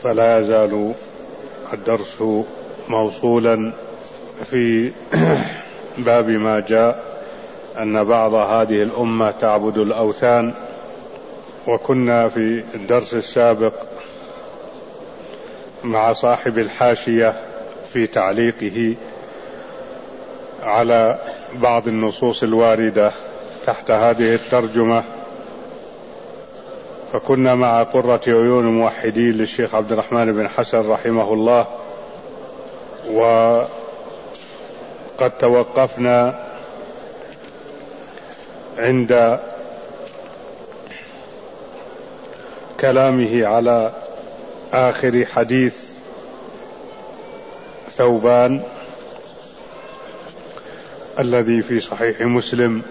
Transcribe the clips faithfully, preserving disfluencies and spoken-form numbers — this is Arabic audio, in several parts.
فلا يزال الدرس موصولا في باب ما جاء أن بعض هذه الأمة تعبد الأوثان. وكنا في الدرس السابق مع صاحب الحاشية في تعليقه على بعض النصوص الواردة تحت هذه الترجمة، فكنا مع قرة عيون الموحدين للشيخ عبد الرحمن بن حسن رحمه الله، وقد توقفنا عند كلامه على آخر حديث ثوبان الذي في صحيح مسلم.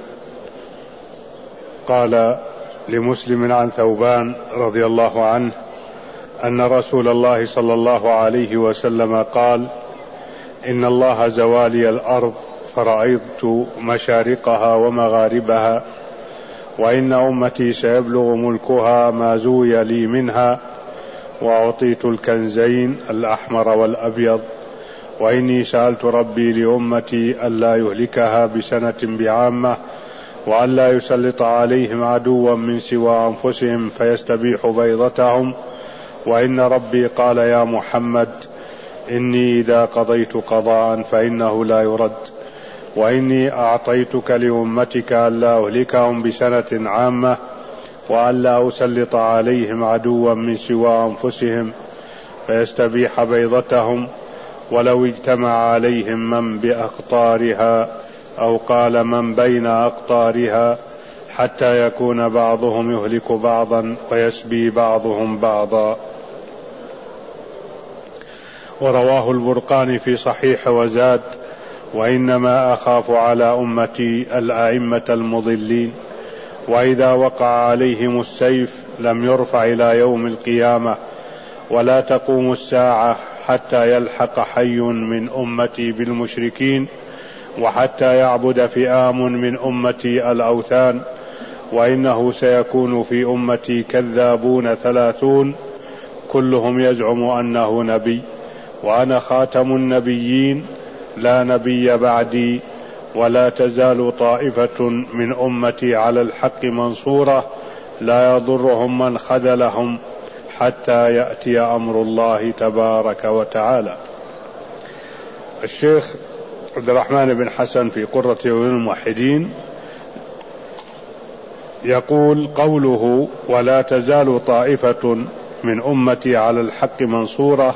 قال لمسلم عن ثوبان رضي الله عنه أن رسول الله صلى الله عليه وسلم قال: إن الله زوالي الأرض فرأيت مشارقها ومغاربها، وإن أمتي سيبلغ ملكها ما زوي لي منها، وأعطيت الكنزين الأحمر والأبيض، وإني سألت ربي لأمتي ألا يهلكها بسنة بعامة، وألا يسلط عليهم عدوا من سوى أنفسهم فيستبيح بيضتهم، وإن ربي قال يا محمد إني إذا قضيت قضاء فإنه لا يرد، وإني أعطيتك لأمتك ألا أهلكهم بسنة عامة، وألا أسلط عليهم عدوا من سوى أنفسهم فيستبيح بيضتهم، ولو اجتمع عليهم من بأقطارها أو قال من بين أقطارها حتى يكون بعضهم يهلك بعضا ويسبي بعضهم بعضا. ورواه البرقاني في صحيح وزاد: وإنما أخاف على أمتي الأئمة المضلين، وإذا وقع عليهم السيف لم يرفع إلى يوم القيامة، ولا تقوم الساعة حتى يلحق حي من أمتي بالمشركين، وحتى يعبد فئام من أمتي الأوثان، وإنه سيكون في أمتي كذابون ثلاثون كلهم يزعم أنه نبي، وأنا خاتم النبيين لا نبي بعدي، ولا تزال طائفة من أمتي على الحق منصورة لا يضرهم من خذلهم حتى يأتي أمر الله تبارك وتعالى. الشيخ عبد الرحمن بن حسن في قرة عيون الموحدين يقول: قوله ولا تزال طائفة من أمتي على الحق منصورة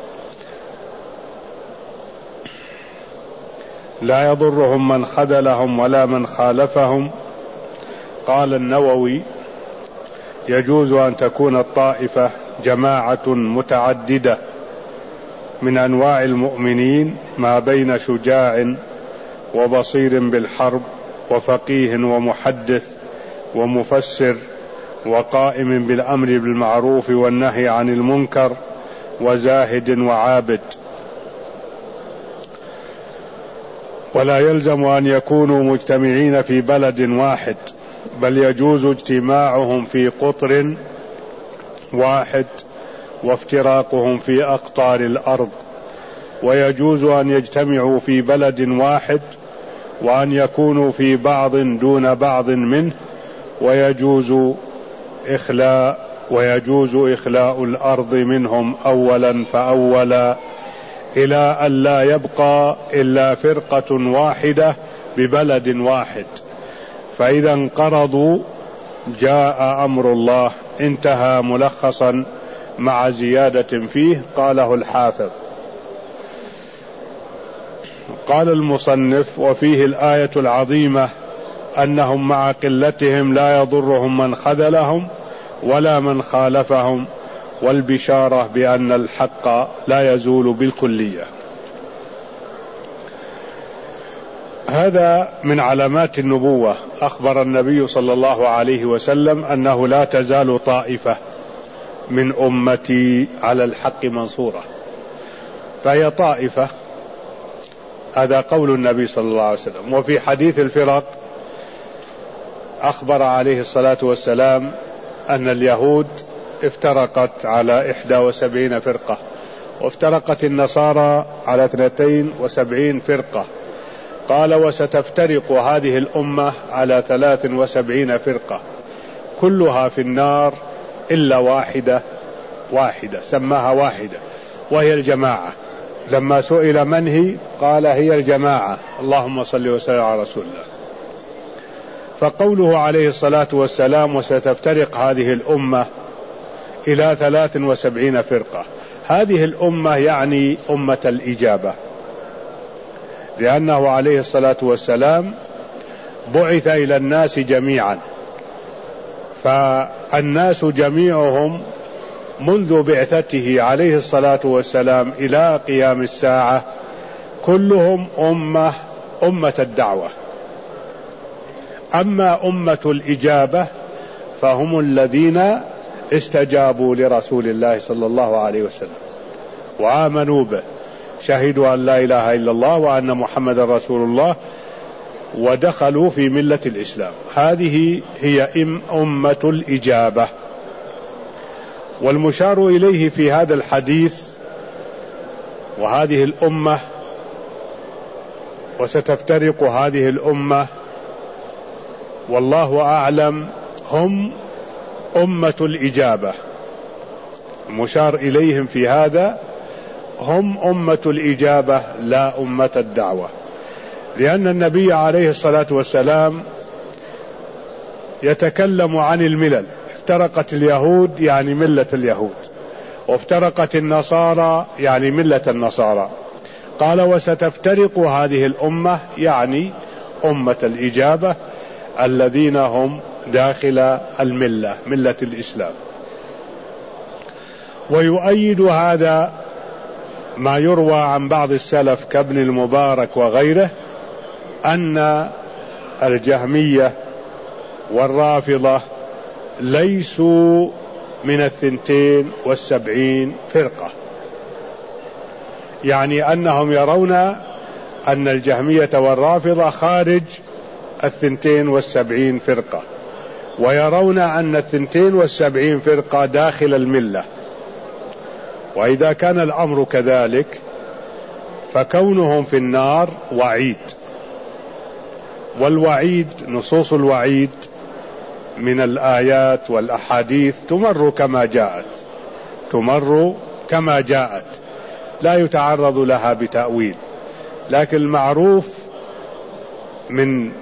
لا يضرهم من خذلهم ولا من خالفهم. قال النووي: يجوز أن تكون الطائفة جماعة متعددة من أنواع المؤمنين ما بين شجاع وبصير بالحرب وفقيه ومحدث ومفسر وقائم بالأمر بالمعروف والنهي عن المنكر وزاهد وعابد، ولا يلزم أن يكونوا مجتمعين في بلد واحد، بل يجوز اجتماعهم في قطر واحد وافتراقهم في أقطار الأرض، ويجوز أن يجتمعوا في بلد واحد وأن يكونوا في بعض دون بعض منه، ويجوز إخلاء ويجوز إخلاء الأرض منهم أولا فأولا إلى أن لا يبقى إلا فرقة واحدة ببلد واحد، فإذا انقرضوا جاء أمر الله. انتهى ملخصا مع زيادة فيه قاله الحافظ. قال المصنف: وفيه الآية العظيمة أنهم مع قلتهم لا يضرهم من خذلهم ولا من خالفهم، والبشارة بأن الحق لا يزول بالكلية. هذا من علامات النبوة. أخبر النبي صلى الله عليه وسلم أنه لا تزال طائفة من أمتي على الحق منصورة، فهي طائفة، هذا قول النبي صلى الله عليه وسلم. وفي حديث الفرق أخبر عليه الصلاة والسلام أن اليهود افترقت على إحدى وسبعين فرقة، وافترقت النصارى على اثنتين وسبعين فرقة. قال وستفترق هذه الأمة على ثلاث وسبعين فرقة كلها في النار إلا واحدة واحدة سماها واحدة وهي الجماعة. لما سئل من هي قال هي الجماعة. اللهم صل وسلم على رسول الله. فقوله عليه الصلاة والسلام وستفترق هذه الأمة إلى ثلاث وسبعين فرقة، هذه الأمة يعني أمة الإجابة، لأنه عليه الصلاة والسلام بعث إلى الناس جميعا، فالناس جميعهم منذ بعثته عليه الصلاة والسلام إلى قيام الساعة كلهم أمة أمة الدعوة. أما أمة الإجابة فهم الذين استجابوا لرسول الله صلى الله عليه وسلم وآمنوا به، شهدوا أن لا إله إلا الله وأن محمد رسول الله ودخلوا في ملة الإسلام. هذه هي أمة الإجابة. والمشار إليه في هذا الحديث وهذه الأمة وستفترق هذه الأمة والله أعلم هم أمة الإجابة. المشار إليهم في هذا هم أمة الإجابة لا أمة الدعوة، لأن النبي عليه الصلاة والسلام يتكلم عن الملل. افترقت اليهود يعني ملة اليهود، وافترقت النصارى يعني ملة النصارى. قال وستفترق هذه الأمة يعني أمة الإجابة الذين هم داخل الملة ملة الإسلام. ويؤيد هذا ما يروى عن بعض السلف كابن المبارك وغيره أن الجهمية والرافضة ليسوا من الثنتين والسبعين فرقة، يعني أنهم يرون أن الجهمية والرافضة خارج الثنتين والسبعين فرقة، ويرون أن الثنتين والسبعين فرقة داخل الملة. وإذا كان الأمر كذلك فكونهم في النار وعيد، والوعيد نصوص الوعيد من الآيات والأحاديث تمر كما جاءت تمر كما جاءت لا يتعرض لها بتأويل. لكن المعروف من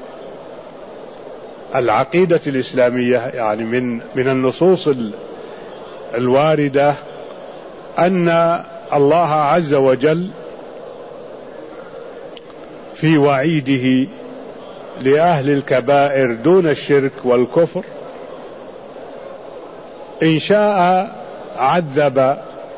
العقيدة الإسلامية يعني من من النصوص الواردة أن الله عز وجل في وعيده لأهل الكبائر دون الشرك والكفر إن شاء عذب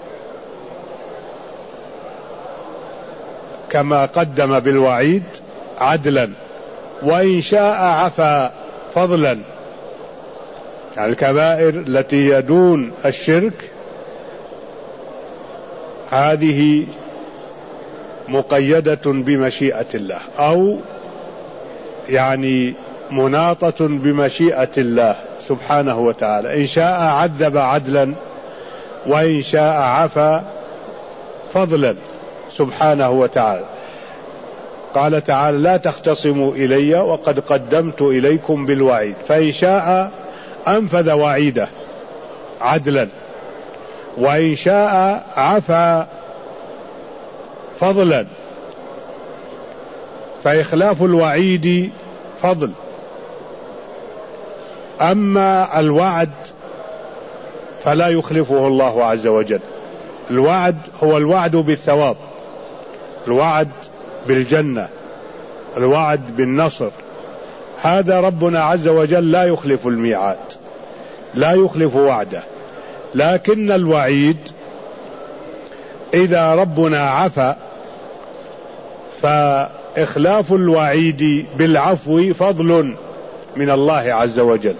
كما قدم بالوعيد عدلا، وإن شاء عفى فضلا. يعني الكبائر التي يدون الشرك هذه مقيدة بمشيئة الله، أو يعني مناطة بمشيئة الله سبحانه وتعالى. إن شاء عذب عدلا وإن شاء عفى فضلا سبحانه وتعالى. قال تعالى لا تختصموا إلي وقد قدمت إليكم بالوعيد، فإن شاء أنفذ وعيده عدلا، وإن شاء عفى فضلا، فإخلاف الوعيد فضل. أما الوعد فلا يخلفه الله عز وجل. الوعد هو الوعد بالثواب، الوعد بالجنة، الوعد بالنصر. هذا ربنا عز وجل لا يخلف الميعاد، لا يخلف وعده. لكن الوعيد إذا ربنا عفى فإخلاف الوعيد بالعفو فضل من الله عز وجل.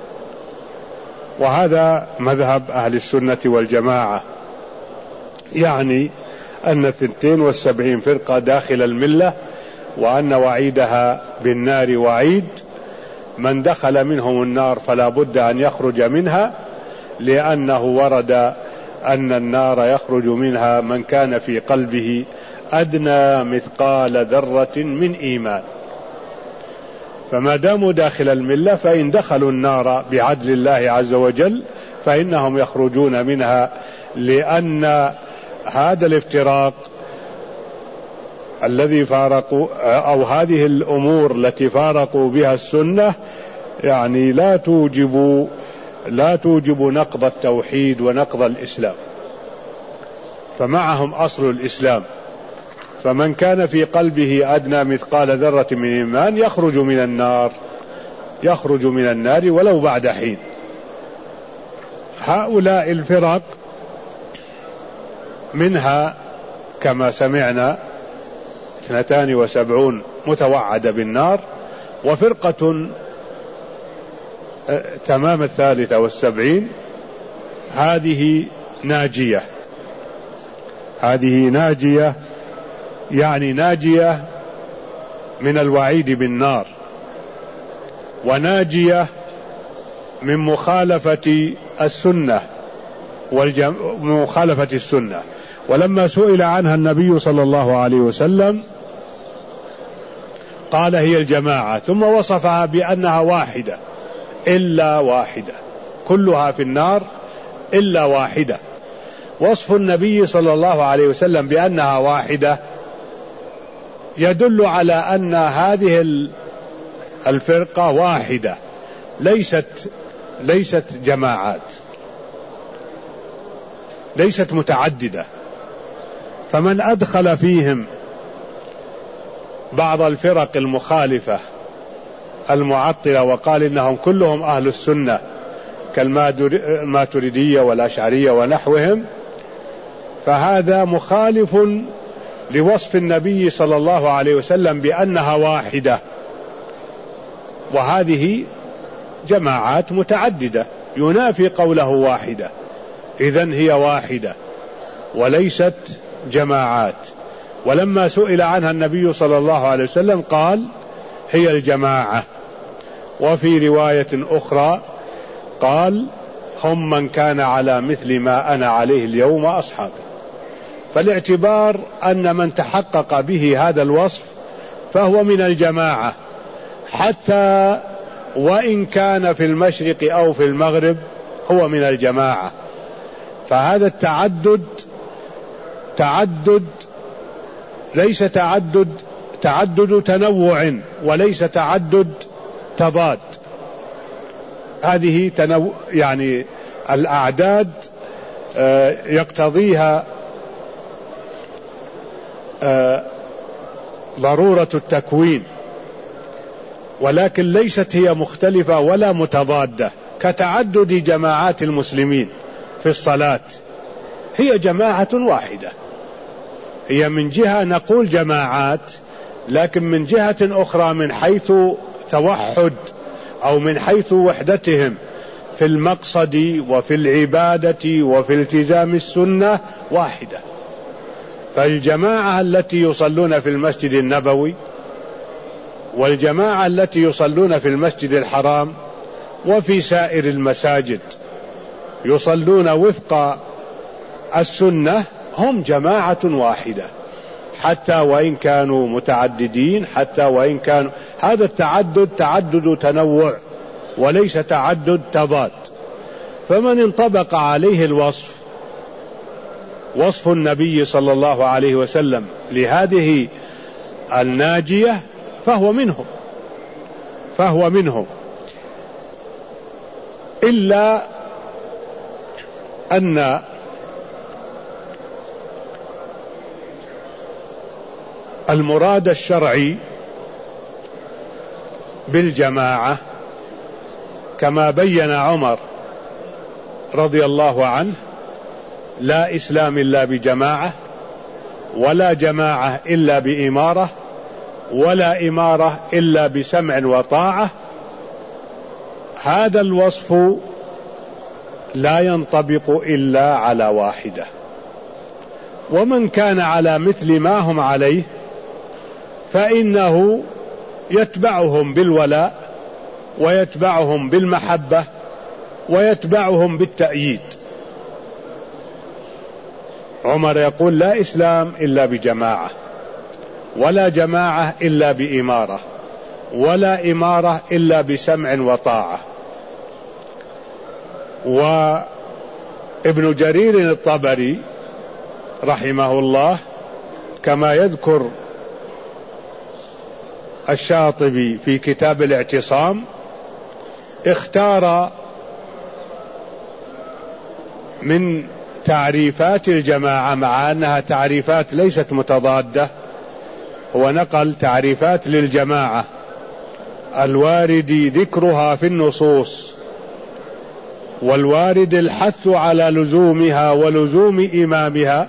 وهذا مذهب أهل السنة والجماعة، يعني أن الثنتين والسبعين فرقة داخل الملة، وأن وعيدها بالنار وعيد. من دخل منهم النار فلا بد أن يخرج منها، لأنه ورد أن النار يخرج منها من كان في قلبه أدنى مثقال ذرة من إيمان. فما داموا داخل الملة فإن دخلوا النار بعدل الله عز وجل فإنهم يخرجون منها، لأن هذا الافتراق الذي فارقوا أو هذه الأمور التي فارقوا بها السنة يعني لا توجب لا توجب نقض التوحيد ونقض الإسلام، فمعهم أصل الإسلام. فمن كان في قلبه أدنى مثقال ذرة من إيمان يخرج من النار يخرج من النار ولو بعد حين. هؤلاء الفرق منها كما سمعنا اثنتان وسبعون متوعدة بالنار، وفرقة تمام الثالثة والسبعين هذه ناجية هذه ناجية يعني ناجية من الوعيد بالنار، وناجية من مخالفة السنة ومخالفة السنة. ولما سئل عنها النبي صلى الله عليه وسلم قال هي الجماعة، ثم وصفها بأنها واحدة إلا واحدة، كلها في النار إلا واحدة. وصف النبي صلى الله عليه وسلم بأنها واحدة يدل على أن هذه الفرقة واحدة، ليست ليست جماعات، ليست متعددة. فمن أدخل فيهم بعض الفرق المخالفة المعطلة وقال إنهم كلهم أهل السنة كالماتريدية والأشعرية ونحوهم، فهذا مخالف لوصف النبي صلى الله عليه وسلم بأنها واحدة، وهذه جماعات متعددة ينافي قوله واحدة، إذن هي واحدة وليست جماعات. ولما سئل عنها النبي صلى الله عليه وسلم قال هي الجماعة. وفي رواية أخرى قال هم من كان على مثل ما أنا عليه اليوم أصحابي. فالاعتبار أن من تحقق به هذا الوصف فهو من الجماعة، حتى وإن كان في المشرق أو في المغرب هو من الجماعة. فهذا التعدد تعدد ليس تعدد تعدد تنوع وليس تعدد تضاد. هذه تنوع يعني الأعداد يقتضيها ضرورة التكوين، ولكن ليست هي مختلفة ولا متضادة كتعدد جماعات المسلمين في الصلاة. هي جماعة واحدة، هي من جهة نقول جماعات، لكن من جهة أخرى من حيث توحد أو من حيث وحدتهم في المقصد وفي العبادة وفي التزام السنة واحدة. فالجماعة التي يصلون في المسجد النبوي والجماعة التي يصلون في المسجد الحرام وفي سائر المساجد يصلون وفق السنة هم جماعة واحدة، حتى وإن كانوا متعددين، حتى وإن كانوا هذا التعدد تعدد تنوع وليس تعدد تضاد. فمن انطبق عليه الوصف وصف النبي صلى الله عليه وسلم لهذه الناجية فهو منهم فهو منهم إلا أن المراد الشرعي بالجماعة كما بين عمر رضي الله عنه لا إسلام إلا بجماعة، ولا جماعة إلا بإمارة، ولا إمارة إلا بسمع وطاعة. هذا الوصف لا ينطبق إلا على واحدة. ومن كان على مثل ما هم عليه فإنه يتبعهم بالولاء ويتبعهم بالمحبة ويتبعهم بالتأييد. عمر يقول: لا إسلام إلا بجماعة، ولا جماعة إلا بإمارة، ولا إمارة إلا بسمع وطاعة. وابن جرير الطبري رحمه الله كما يذكر الشاطبي في كتاب الاعتصام اختار من تعريفات الجماعة، مع أنها تعريفات ليست متضادة، هو نقل تعريفات للجماعة الوارد ذكرها في النصوص، والوارد الحث على لزومها ولزوم إمامها،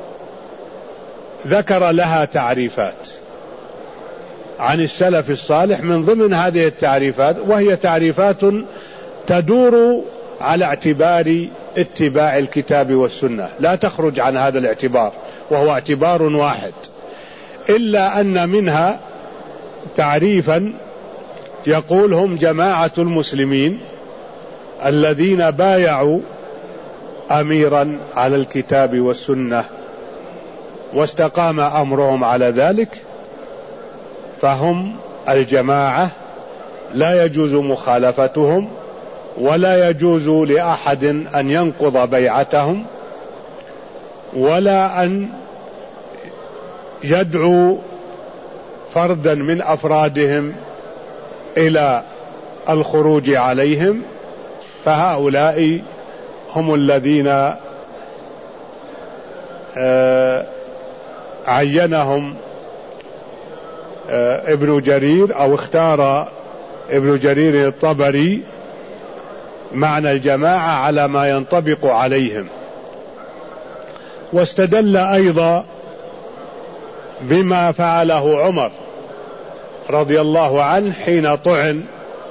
ذكر لها تعريفات عن السلف الصالح من ضمن هذه التعريفات، وهي تعريفات تدور على اعتبار اتباع الكتاب والسنة، لا تخرج عن هذا الاعتبار، وهو اعتبار واحد، إلا أن منها تعريفا يقول: هم جماعة المسلمين الذين بايعوا أميرا على الكتاب والسنة واستقام أمرهم على ذلك، فهم الجماعة، لا يجوز مخالفتهم، ولا يجوز لأحد أن ينقض بيعتهم، ولا أن يدعو فردا من أفرادهم إلى الخروج عليهم. فهؤلاء هم الذين عينهم ابن جرير، أو اختار ابن جرير الطبري معنى الجماعة على ما ينطبق عليهم. واستدل أيضا بما فعله عمر رضي الله عنه حين طعن،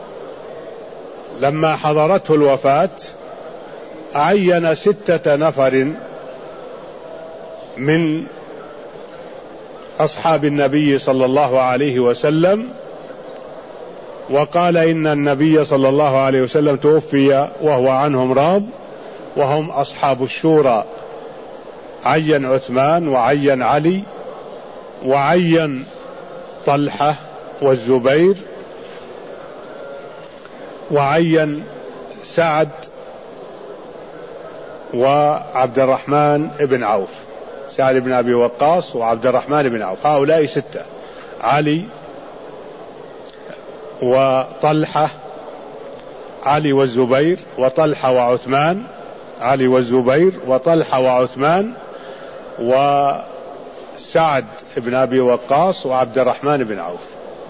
لما حضرته الوفاة عين ستة نفر من أصحاب النبي صلى الله عليه وسلم، وقال: إن النبي صلى الله عليه وسلم توفي وهو عنهم راض، وهم أصحاب الشورى. عين عثمان، وعين علي، وعين طلحة والزبير، وعين سعد وعبد الرحمن بن عوف، سعد بن أبي وقاص وعبد الرحمن بن عوف، هؤلاء ستة: علي وطلحة، علي والزبير، وطلحة وعثمان، علي والزبير وطلحة وعثمان، وسعد بن أبي وقاص وعبد الرحمن بن عوف.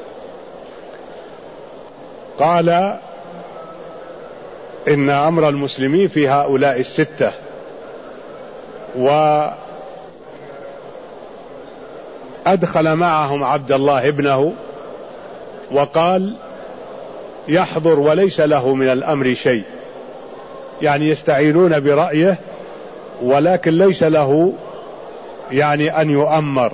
قال: إن أمر المسلمين في هؤلاء الستة. وأدخل معهم عبد الله ابنه وقال: يحضر وليس له من الأمر شيء، يعني يستعينون برأيه ولكن ليس له يعني أن يؤمر،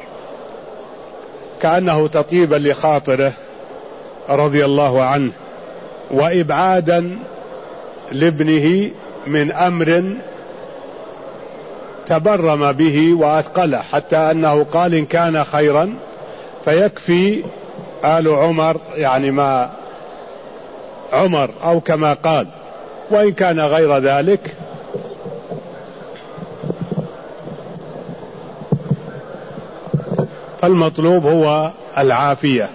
كأنه تطيبا لخاطره رضي الله عنه، وإبعادا لابنه من أمر تبرم به وأثقله، حتى أنه قال: إن كان خيرا فيكفي آل عمر، يعني ما عمر، أو كما قال، وإن كان غير ذلك فالمطلوب هو العافية.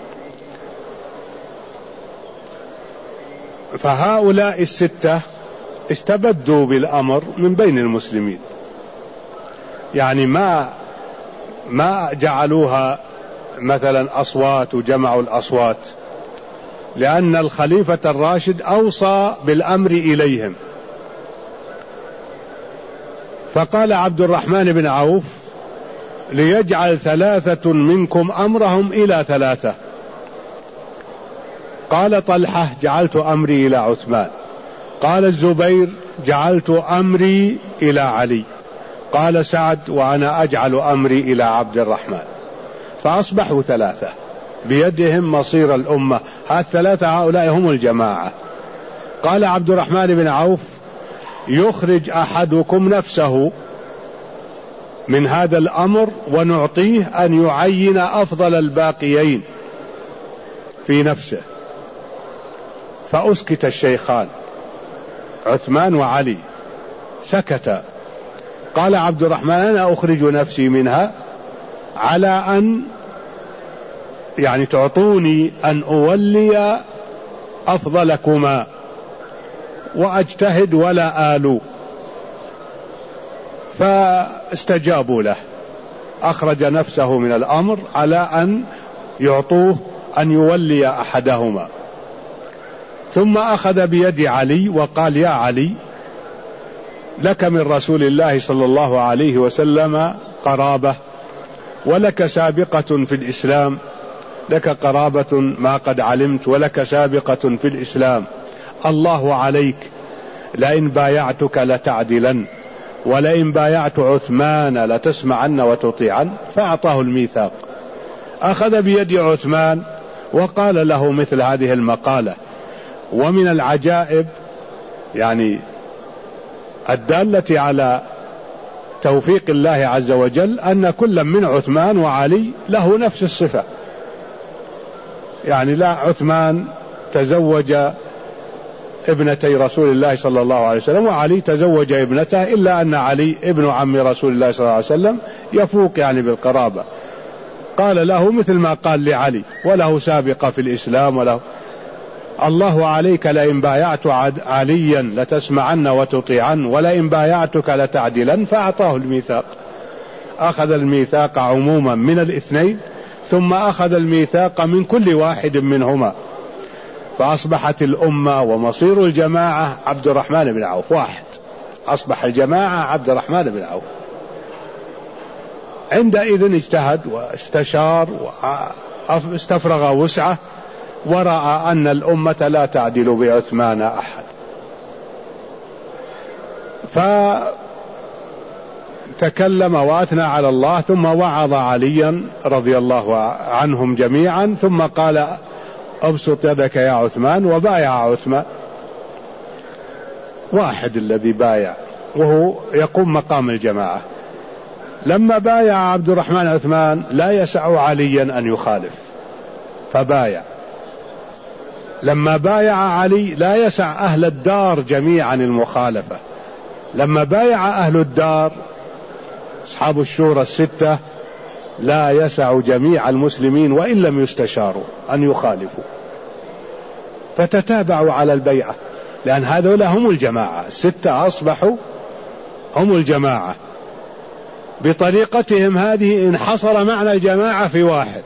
فهؤلاء الستة استبدوا بالأمر من بين المسلمين، يعني ما ما جعلوها مثلا أصوات وجمعوا الأصوات، لأن الخليفة الراشد أوصى بالأمر إليهم. فقال عبد الرحمن بن عوف: ليجعل ثلاثة منكم أمرهم إلى ثلاثة. قال طلحة: جعلت أمري إلى عثمان. قال الزبير: جعلت أمري إلى علي. قال سعد: وأنا أجعل أمري إلى عبد الرحمن. فأصبحوا ثلاثة بيدهم مصير الأمة. هالثلاثة هؤلاء هم الجماعة، قال عبد الرحمن بن عوف: يخرج أحدكم نفسه من هذا الأمر ونعطيه أن يعين أفضل الباقيين في نفسه. فأسكت الشيخان عثمان وعلي، سكتا. قال عبد الرحمن: أنا أخرج نفسي منها على أن يعني تعطوني أن أولي أفضلكما وأجتهد ولا آلو. فاستجابوا له، أخرج نفسه من الأمر على أن يعطوه أن يولي أحدهما. ثم أخذ بيد علي وقال: يا علي، لك من رسول الله صلى الله عليه وسلم قرابة، ولك سابقة في الإسلام، لك قرابة ما قد علمت، ولك سابقة في الإسلام. الله عليك، لئن بايعتك لتعدلن، ولئن بايعت عثمان لتسمعن وتطيعن. فأعطاه الميثاق. أخذ بيد عثمان وقال له مثل هذه المقالة. ومن العجائب يعني الدالة على توفيق الله عز وجل أن كل من عثمان وعلي له نفس الصفة. يعني لا، عثمان تزوج ابنتي رسول الله صلى الله عليه وسلم، وعلي تزوج ابنته، إلا أن علي ابن عم رسول الله صلى الله عليه وسلم يفوق يعني بالقرابة. قال له مثل ما قال لعلي، وله سابقة في الإسلام، وله الله عليك، لئن بايعت عليا لتسمعن وتطيعن، ولئن بايعتك لتعدلن. فأعطاه الميثاق. أخذ الميثاق عموما من الاثنين، ثم أخذ الميثاق من كل واحد منهما، فأصبحت الأمة ومصير الجماعة عبد الرحمن بن عوف واحد. أصبح الجماعة عبد الرحمن بن عوف. عندئذ اجتهد واستشار واستفرغ وسعه، ورأى أن الأمة لا تعدل بعثمان أحد، فتكلم وأثنى على الله، ثم وعظ عليا رضي الله عنهم جميعا، ثم قال: أبسط يدك يا عثمان. وبايع عثمان، واحد الذي بايع وهو يقوم مقام الجماعة. لما بايع عبد الرحمن عثمان لا يسع عليا أن يخالف، فبايع. لما بايع علي لا يسع أهل الدار جميعا المخالفة. لما بايع أهل الدار أصحاب الشورى الستة لا يسع جميع المسلمين وإن لم يستشاروا أن يخالفوا، فتتابعوا على البيعة، لأن هذول هم الجماعة الستة، أصبحوا هم الجماعة. بطريقتهم هذه انحصر معنى الجماعة في واحد.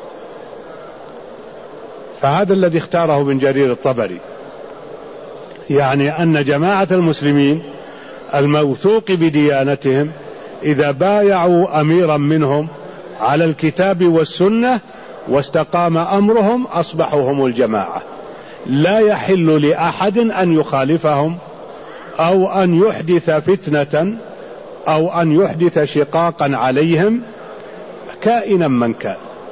فهذا الذي اختاره ابن جرير الطبري، يعني أن جماعة المسلمين الموثوق بديانتهم إذا بايعوا أميرا منهم على الكتاب والسنة واستقام أمرهم أصبحوا هم الجماعة. لا يحل لأحد أن يخالفهم أو أن يحدث فتنة أو أن يحدث شقاقا عليهم كائنا من كان.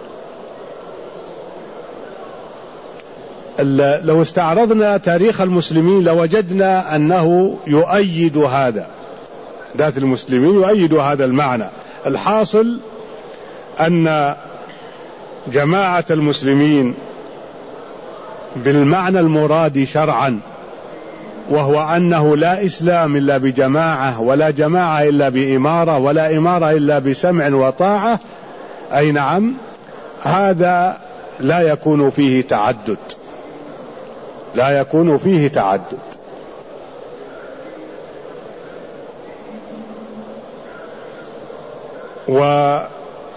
لو استعرضنا تاريخ المسلمين لوجدنا أنه يؤيد هذا، ذات المسلمين يؤيد هذا المعنى. الحاصل أن جماعة المسلمين بالمعنى المراد شرعا، وهو أنه لا إسلام إلا بجماعة، ولا جماعة إلا بإمارة، ولا إمارة إلا بسمع وطاعة، أي نعم، هذا لا يكون فيه تعدد، لا يكون فيه تعدد. ولا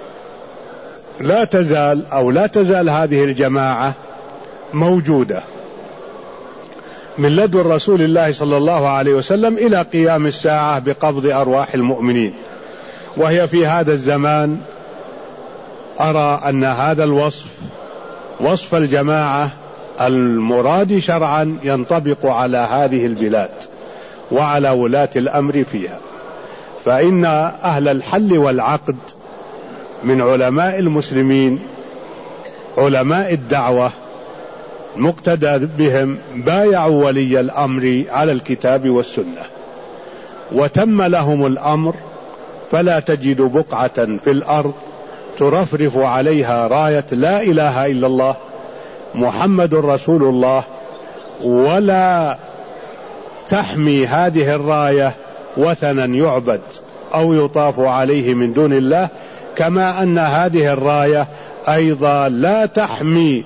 تزال أو لا تزال هذه الجماعة موجودة من لدن رسول الله صلى الله عليه وسلم إلى قيام الساعة بقبض أرواح المؤمنين. وهي في هذا الزمان أرى أن هذا الوصف، وصف الجماعة المراد شرعا، ينطبق على هذه البلاد وعلى ولاة الأمر فيها. فإن أهل الحل والعقد من علماء المسلمين، علماء الدعوة، مقتدى بهم بايعوا ولي الأمر على الكتاب والسنة وتم لهم الأمر، فلا تجد بقعة في الأرض ترفرف عليها راية لا إله إلا الله محمد رسول الله، ولا تحمي هذه الراية وثنا يعبد أو يطاف عليه من دون الله، كما أن هذه الراية أيضا لا تحمي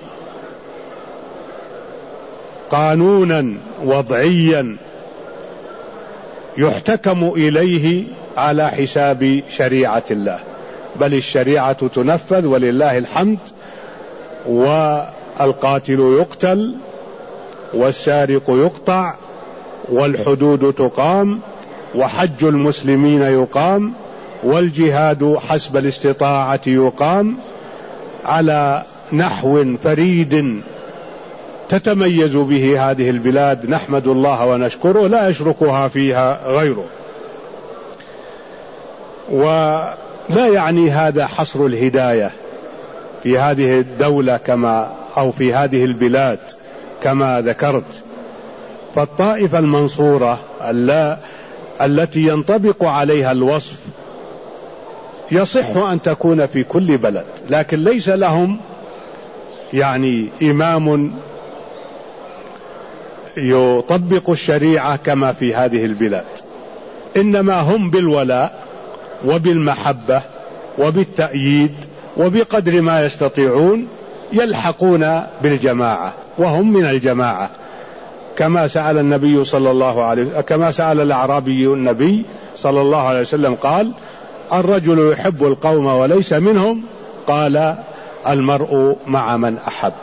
قانونا وضعيا يحتكم إليه على حساب شريعة الله، بل الشريعة تنفذ ولله الحمد، والقاتل يقتل والسارق يقطع والحدود تقام وحج المسلمين يقام والجهاد حسب الاستطاعة يقام على نحو فريد تتميز به هذه البلاد، نحمد الله ونشكره، لا يشركها فيها غيره. ولا يعني هذا حصر الهداية في هذه الدولة كما أو في هذه البلاد كما ذكرت، فالطائفة المنصورة التي ينطبق عليها الوصف يصح أن تكون في كل بلد، لكن ليس لهم يعني إمام يطبق الشريعة كما في هذه البلاد، إنما هم بالولاء وبالمحبة وبالتأييد وبقدر ما يستطيعون يلحقون بالجماعة، وهم من الجماعة، كما سأل النبي صلى الله عليه وسلم كما سأل الأعرابي النبي صلى الله عليه وسلم قال: الرجل يحب القوم وليس منهم، قال: المرء مع من أحب.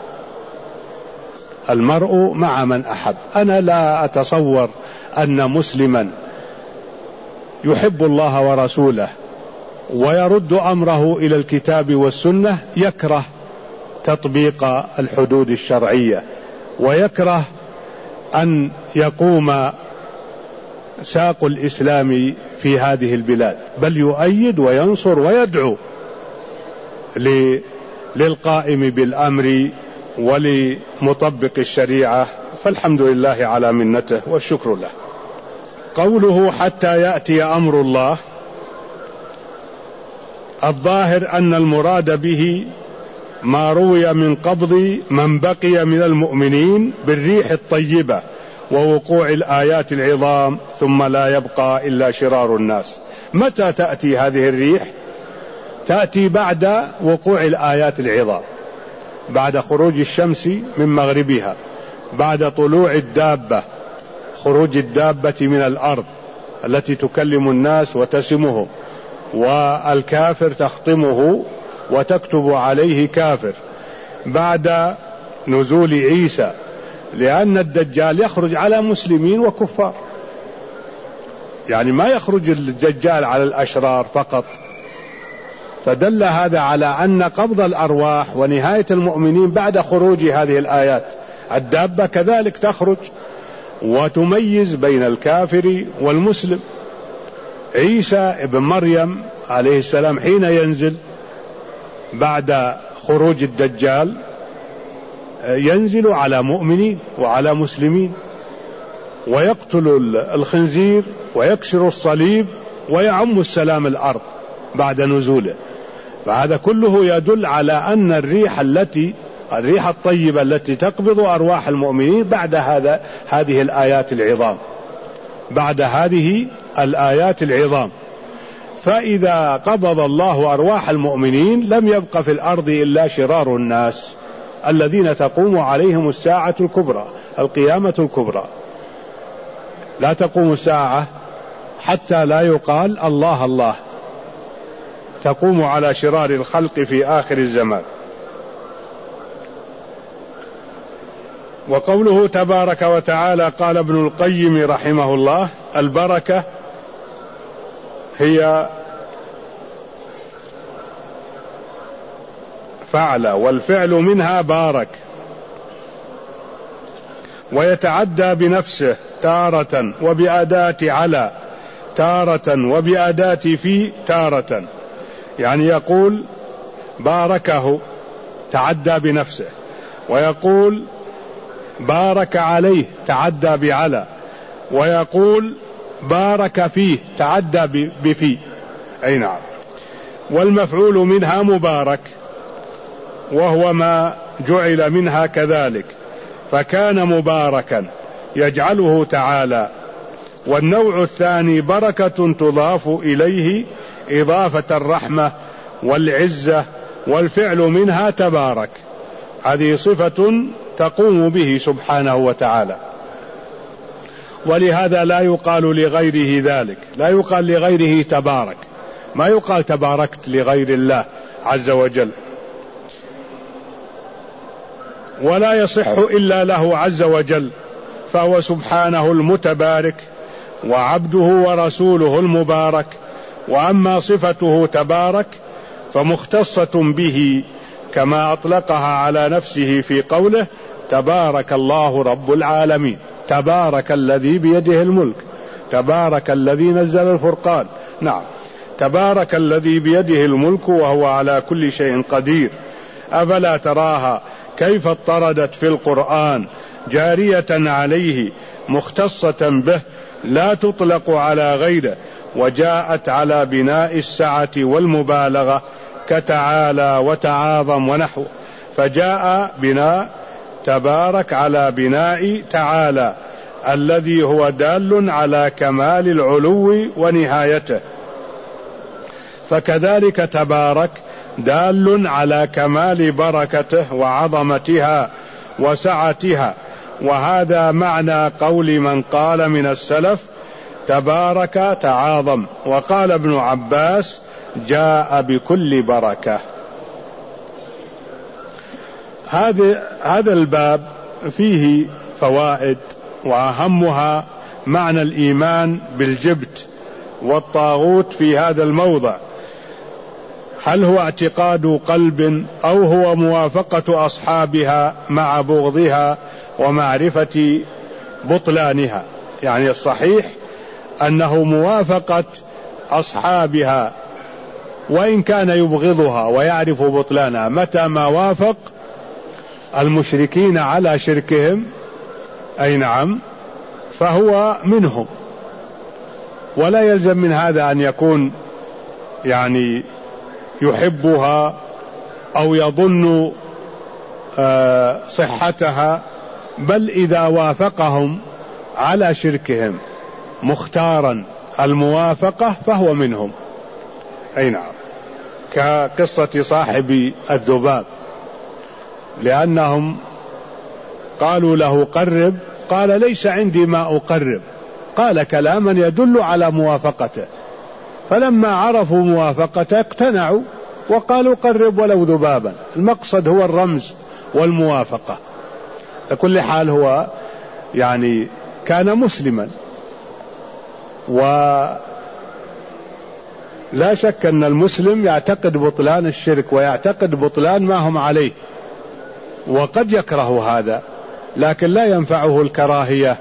المرء مع من أحب. أنا لا أتصور أن مسلما يحب الله ورسوله ويرد أمره إلى الكتاب والسنة يكره تطبيق الحدود الشرعية ويكره أن يقوم ساق الإسلام في هذه البلاد، بل يؤيد وينصر ويدعو للقائم بالأمر ولمطبق الشريعة، فالحمد لله على منته والشكر له. قوله حتى يأتي أمر الله، الظاهر أن المراد به ما روي من قبض من بقي من المؤمنين بالريح الطيبة ووقوع الآيات العظام ثم لا يبقى إلا شرار الناس. متى تأتي هذه الريح؟ تأتي بعد وقوع الآيات العظام، بعد خروج الشمس من مغربها، بعد طلوع الدابة، خروج الدابة من الأرض التي تكلم الناس وتسمهم، والكافر تخطمه وتكتب عليه كافر، بعد نزول عيسى، لأن الدجال يخرج على مسلمين وكفار، يعني ما يخرج الدجال على الأشرار فقط. فدل هذا على أن قبض الأرواح ونهاية المؤمنين بعد خروج هذه الآيات. الدابة كذلك تخرج وتميز بين الكافر والمسلم. عيسى ابن مريم عليه السلام حين ينزل بعد خروج الدجال ينزل على مؤمنين وعلى مسلمين، ويقتل الخنزير ويكسر الصليب ويعم السلام الأرض بعد نزوله. فهذا كله يدل على أن الريح التي الريح الطيبة التي تقبض أرواح المؤمنين بعد هذا هذه الآيات العظام، بعد هذه الآيات العظام. فإذا قبض الله أرواح المؤمنين لم يبق في الأرض إلا شرار الناس الذين تقوم عليهم الساعة الكبرى، القيامة الكبرى. لا تقوم الساعة حتى لا يقال الله الله، تقوم على شرار الخلق في آخر الزمان. وقوله تبارك وتعالى، قال ابن القيم رحمه الله: البركة هي فعل، والفعل منها بارك، ويتعدى بنفسه تارة وبأداة على تارة وبأداة في تارة، يعني يقول باركه تعدى بنفسه، ويقول بارك عليه تعدى بعلى، ويقول بارك فيه تعدى بفي. أي نعم. والمفعول منها مبارك، وهو ما جعل منها كذلك، فكان مباركا يجعله تعالى. والنوع الثاني بركة تضاف إليه إضافة الرحمة والعزة، والفعل منها تبارك، هذه صفة تقوم به سبحانه وتعالى. ولهذا لا يقال لغيره ذلك، لا يقال لغيره تبارك، ما يقال تباركت لغير الله عز وجل، ولا يصح إلا له عز وجل، فهو سبحانه المتبارك وعبده ورسوله المبارك. وأما صفته تبارك فمختصة به، كما أطلقها على نفسه في قوله تبارك الله رب العالمين، تبارك الذي بيده الملك، تبارك الذي نزل الفرقان. نعم، تبارك الذي بيده الملك وهو على كل شيء قدير. أفلا تراها كيف اضطردت في القرآن جارية عليه مختصة به، لا تطلق على غيره، وجاءت على بناء السعة والمبالغة كتعالى وتعاظم ونحو، فجاء بناء تبارك على بناء تعالى الذي هو دال على كمال العلو ونهايته، فكذلك تبارك دال على كمال بركته وعظمتها وسعتها. وهذا معنى قول من قال من السلف تبارك تعاظم. وقال ابن عباس جاء بكل بركة. هذا هذا الباب فيه فوائد، وأهمها معنى الإيمان بالجبت والطاغوت في هذا الموضع، هل هو اعتقاد قلب أو هو موافقة أصحابها مع بغضها ومعرفة بطلانها؟ يعني الصحيح أنه موافقة أصحابها وإن كان يبغضها ويعرف بطلانها. متى ما وافق المشركين على شركهم أي نعم فهو منهم، ولا يلزم من هذا أن يكون يعني يحبها أو يظن صحتها، بل إذا وافقهم على شركهم مختارا الموافقة فهو منهم. أي نعم، كقصة صاحب الذباب، لأنهم قالوا له قرب، قال ليس عندي ما أقرب، قال كلاما يدل على موافقته، فلما عرفوا موافقته اقتنعوا وقالوا قرب ولو ذبابا. المقصد هو الرمز والموافقة. لكل حال هو يعني كان مسلما، ولا شك أن المسلم يعتقد بطلان الشرك ويعتقد بطلان ما هم عليه، وقد يكره هذا، لكن لا ينفعه الكراهية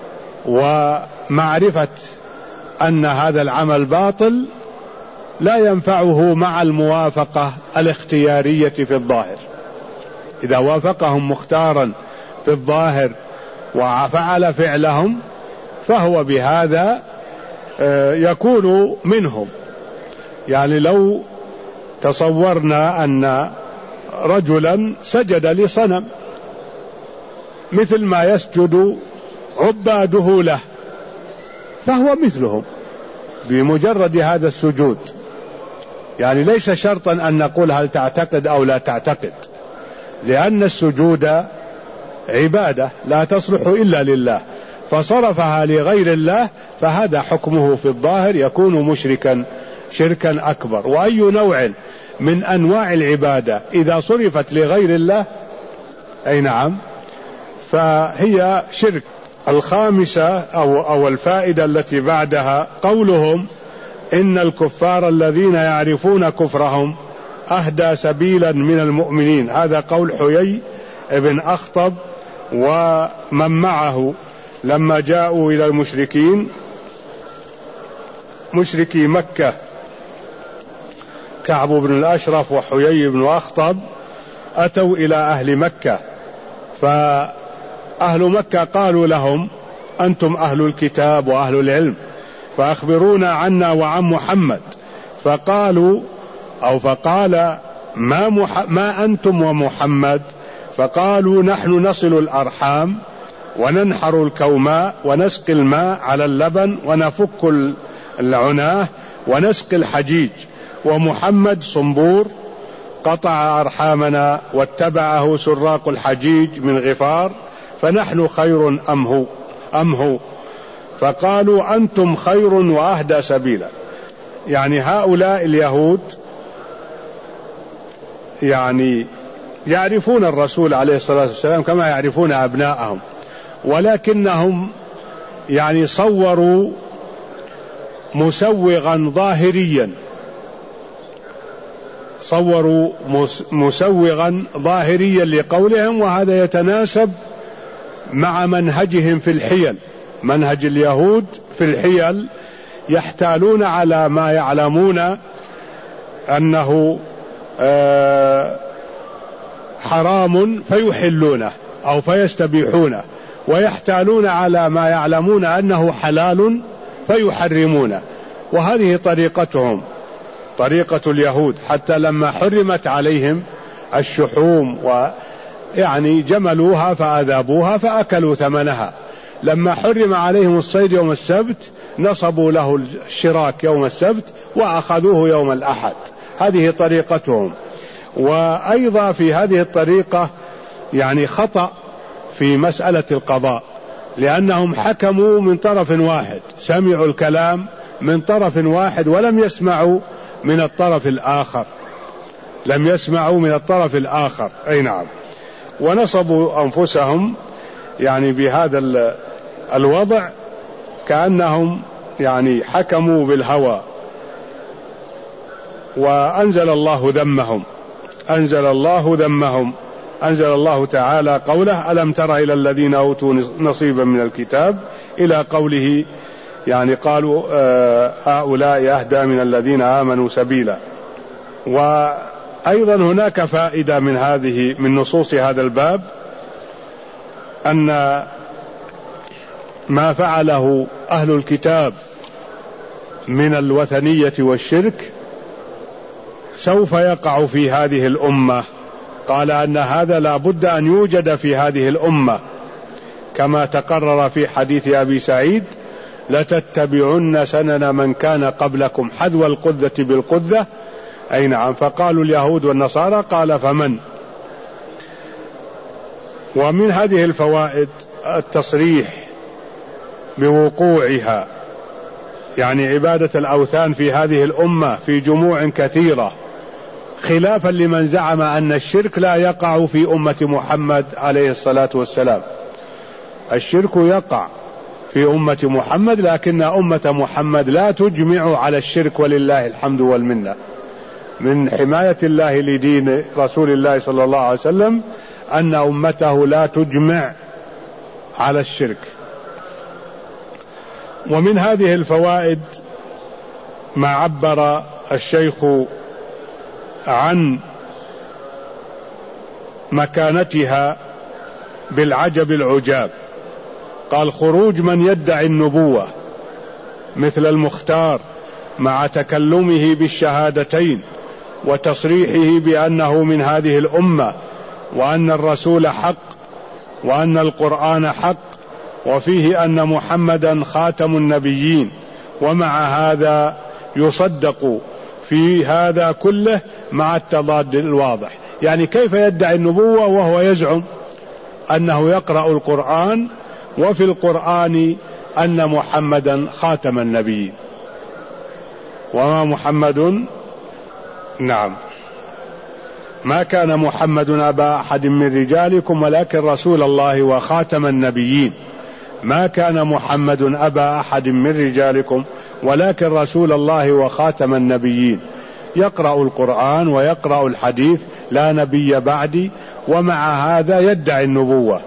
ومعرفة أن هذا العمل باطل، لا ينفعه مع الموافقة الاختيارية في الظاهر. إذا وافقهم مختارا في الظاهر وفعل فعلهم فهو بهذا يكون منهم. يعني لو تصورنا أن رجلا سجد لصنم مثل ما يسجد عباده له، فهو مثلهم بمجرد هذا السجود. يعني ليس شرطا أن نقول هل تعتقد أو لا تعتقد، لأن السجود عبادة لا تصلح إلا لله، فصرفها لغير الله فهذا حكمه في الظاهر يكون مشركا شركا أكبر. وأي نوع من أنواع العبادة إذا صرفت لغير الله أي نعم فهي شرك. الخامسة أو, أو الفائدة التي بعدها قولهم إن الكفار الذين يعرفون كفرهم أهدى سبيلا من المؤمنين. هذا قول حيي ابن أخطب ومن معه لما جاءوا إلى المشركين مشركي مكة، كعب بن الأشرف وحيي بن أخطب أتوا إلى أهل مكة أهل مكة قالوا لهم أنتم أهل الكتاب وأهل العلم فأخبرونا عنا وعن محمد، فقالوا أو فقال ما, مح ما أنتم ومحمد؟ فقالوا نحن نصل الأرحام وننحر الكوماء ونسقي الماء على اللبن ونفك العناه ونسقي الحجيج، ومحمد صنبور قطع أرحامنا واتبعه سراق الحجيج من غفار، فنحن خير أم هو, أم هو؟ فقالوا أنتم خير وأهدى سبيلا. يعني هؤلاء اليهود يعني يعرفون الرسول عليه الصلاة والسلام كما يعرفون أبناءهم، ولكنهم يعني صوروا مسوغا ظاهريا صوروا مسوغا ظاهريا لقولهم، وهذا يتناسب مع منهجهم في الحيل. منهج اليهود في الحيل يحتالون على ما يعلمون أنه حرام فيحلونه أو فيستبيحونه، ويحتالون على ما يعلمون أنه حلال فيحرمونه، وهذه طريقتهم طريقة اليهود. حتى لما حرمت عليهم الشحوم ويعني جملوها فأذابوها فأكلوا ثمنها، لما حرم عليهم الصيد يوم السبت نصبوا له الشراك يوم السبت وأخذوه يوم الأحد. هذه طريقتهم. وأيضا في هذه الطريقة يعني خطأ في مسألة القضاء، لأنهم حكموا من طرف واحد، سمعوا الكلام من طرف واحد ولم يسمعوا من الطرف الآخر لم يسمعوا من الطرف الآخر أي نعم. ونصبوا أنفسهم يعني بهذا الوضع كأنهم يعني حكموا بالهوى، وأنزل الله ذمهم أنزل الله ذمهم أنزل الله تعالى قوله ألم تر إلى الذين أوتوا نصيبا من الكتاب إلى قوله يعني قالوا هؤلاء أهدى من الذين آمنوا سبيلا. وأيضا هناك فائدة من هذه من نصوص هذا الباب، أن ما فعله أهل الكتاب من الوثنية والشرك سوف يقع في هذه الأمة. قال أن هذا لا بد أن يوجد في هذه الأمة، كما تقرر في حديث أبي سعيد لتتبعن سنن من كان قبلكم حذو القذة بالقذة أي نعم. فقالوا اليهود والنصارى، قال فمن؟ ومن هذه الفوائد التصريح بوقوعها، يعني عبادة الأوثان في هذه الأمة في جموع كثيرة، خلافا لمن زعم أن الشرك لا يقع في أمة محمد عليه الصلاة والسلام. الشرك يقع في أمة محمد، لكن أمة محمد لا تجمع على الشرك، ولله الحمد والمنة. من حماية الله لدين رسول الله صلى الله عليه وسلم أن أمته لا تجمع على الشرك. ومن هذه الفوائد ما عبر الشيخ عن مكانتها بالعجب العجاب. قال خروج من يدعي النبوة مثل المختار مع تكلمه بالشهادتين وتصريحه بأنه من هذه الأمة، وأن الرسول حق، وأن القرآن حق، وفيه أن محمدا خاتم النبيين، ومع هذا يصدق في هذا كله مع التضاد الواضح. يعني كيف يدعي النبوة وهو يزعم أنه يقرأ القرآن، وفي القرآن أن محمدا خاتم النبيين؟ وما محمد نعم ما كان محمد أبا أحد من رجالكم ولكن رسول الله وخاتم النبيين. ما كان محمد أبا أحد من رجالكم ولكن رسول الله وخاتم النبيين. يقرأ القرآن ويقرأ الحديث، لا نبي بعدي، ومع هذا يدعي النبوة.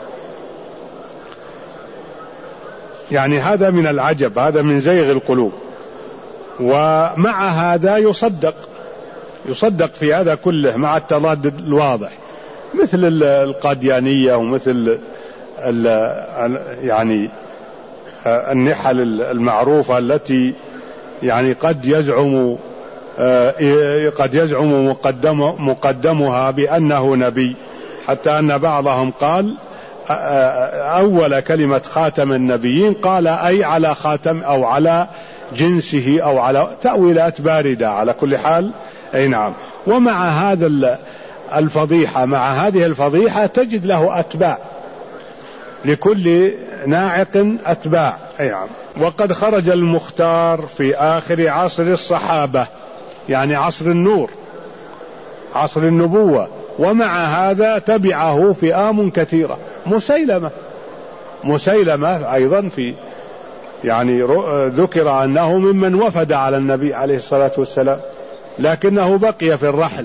يعني هذا من العجب، هذا من زيغ القلوب. ومع هذا يصدق يصدق في هذا كله مع التضاد الواضح، مثل القاديانية ومثل يعني النحل المعروفة التي يعني قد يزعم قد يزعم مقدم مقدمها بأنه نبي، حتى أن بعضهم قال أول كلمة خاتم النبيين قال أي على خاتم أو على جنسه أو على تأويلات باردة. على كل حال أي نعم. ومع هذا الفضيحة مع هذه الفضيحة تجد له أتباع، لكل ناعق أتباع. أي نعم. وقد خرج المختار في آخر عصر الصحابة، يعني عصر النور، عصر النبوة، ومع هذا تبعه فئام كثيرة. مسيلمة مسيلمة أيضا في يعني ذكر أنه ممن وفد على النبي عليه الصلاة والسلام، لكنه بقي في الرحل.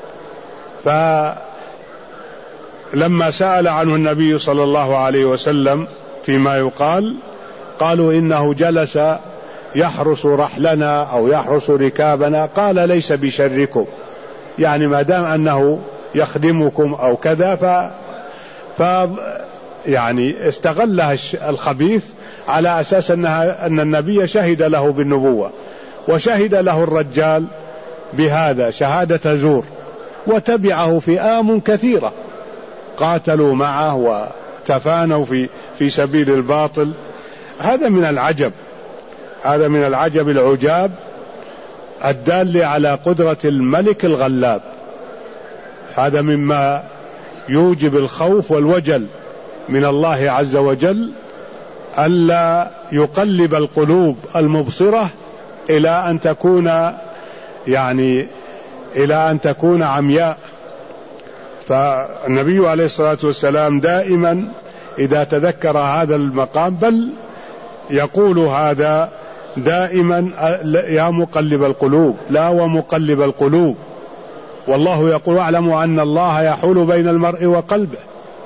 فلما سأل عنه النبي صلى الله عليه وسلم فيما يقال، قالوا إنه جلس يحرس رحلنا أو يحرس ركابنا، قال ليس بشركم، يعني ما دام أنه يخدمكم أو كذا ف... ف يعني استغلها الخبيث على أساس أنها أن النبي شهد له بالنبوة، وشهد له الرجال بهذا شهادة زور، وتبعه فئام كثيرة قاتلوا معه وتفانوا في في سبيل الباطل. هذا من العجب، هذا من العجب العجاب الدال على قدرة الملك الغلاب. هذا مما يوجب الخوف والوجل من الله عز وجل، ألا يقلب القلوب المبصرة إلى أن تكون يعني إلى أن تكون عمياء. فالنبي عليه الصلاة والسلام دائما إذا تذكر هذا المقام بل يقول هذا دائما: يا مقلب القلوب، لا ومقلب القلوب، والله يقول: واعلموا أن الله يحول بين المرء وقلبه.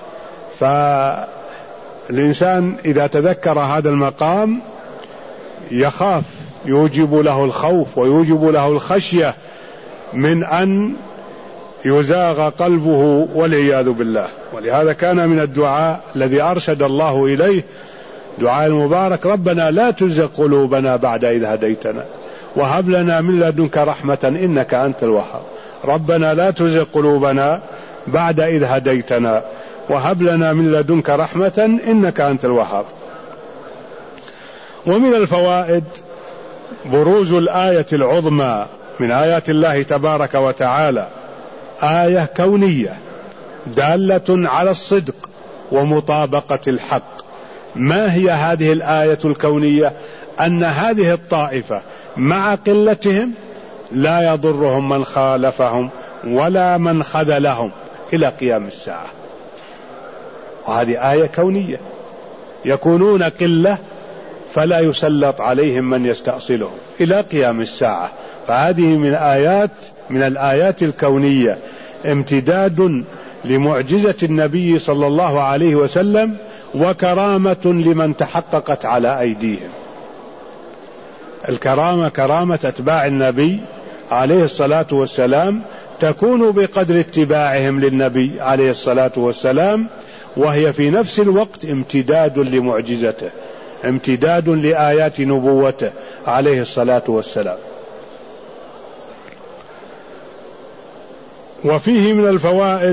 فالإنسان إذا تذكر هذا المقام يخاف، يوجب له الخوف ويوجب له الخشية من أن يزاغ قلبه والعياذ بالله. ولهذا كان من الدعاء الذي أرشد الله إليه دعاء المبارك: ربنا لا تزغ قلوبنا بعد إذ هديتنا وهب لنا من لدنك رحمة إنك أنت الوهاب. ربنا لا تزغ قلوبنا بعد إذ هديتنا وهب لنا من لدنك رحمة إنك أنت الوهاب. ومن الفوائد بروز الآية العظمى من آيات الله تبارك وتعالى، آية كونية دالة على الصدق ومطابقة الحق. ما هي هذه الآية الكونية؟ أن هذه الطائفة مع قلتهم لا يضرهم من خالفهم ولا من خذلهم إلى قيام الساعة. وهذه آية كونية، يكونون قلة فلا يسلط عليهم من يستأصلهم إلى قيام الساعة. فهذه من آيات من الآيات الكونية، امتداد لمعجزة النبي صلى الله عليه وسلم وكرامة لمن تحققت على أيديهم. الكرامة كرامة أتباع النبي عليه الصلاة والسلام تكون بقدر اتباعهم للنبي عليه الصلاة والسلام، وهي في نفس الوقت امتداد لمعجزته، امتداد لآيات نبوته عليه الصلاة والسلام. وفيه من الفوائد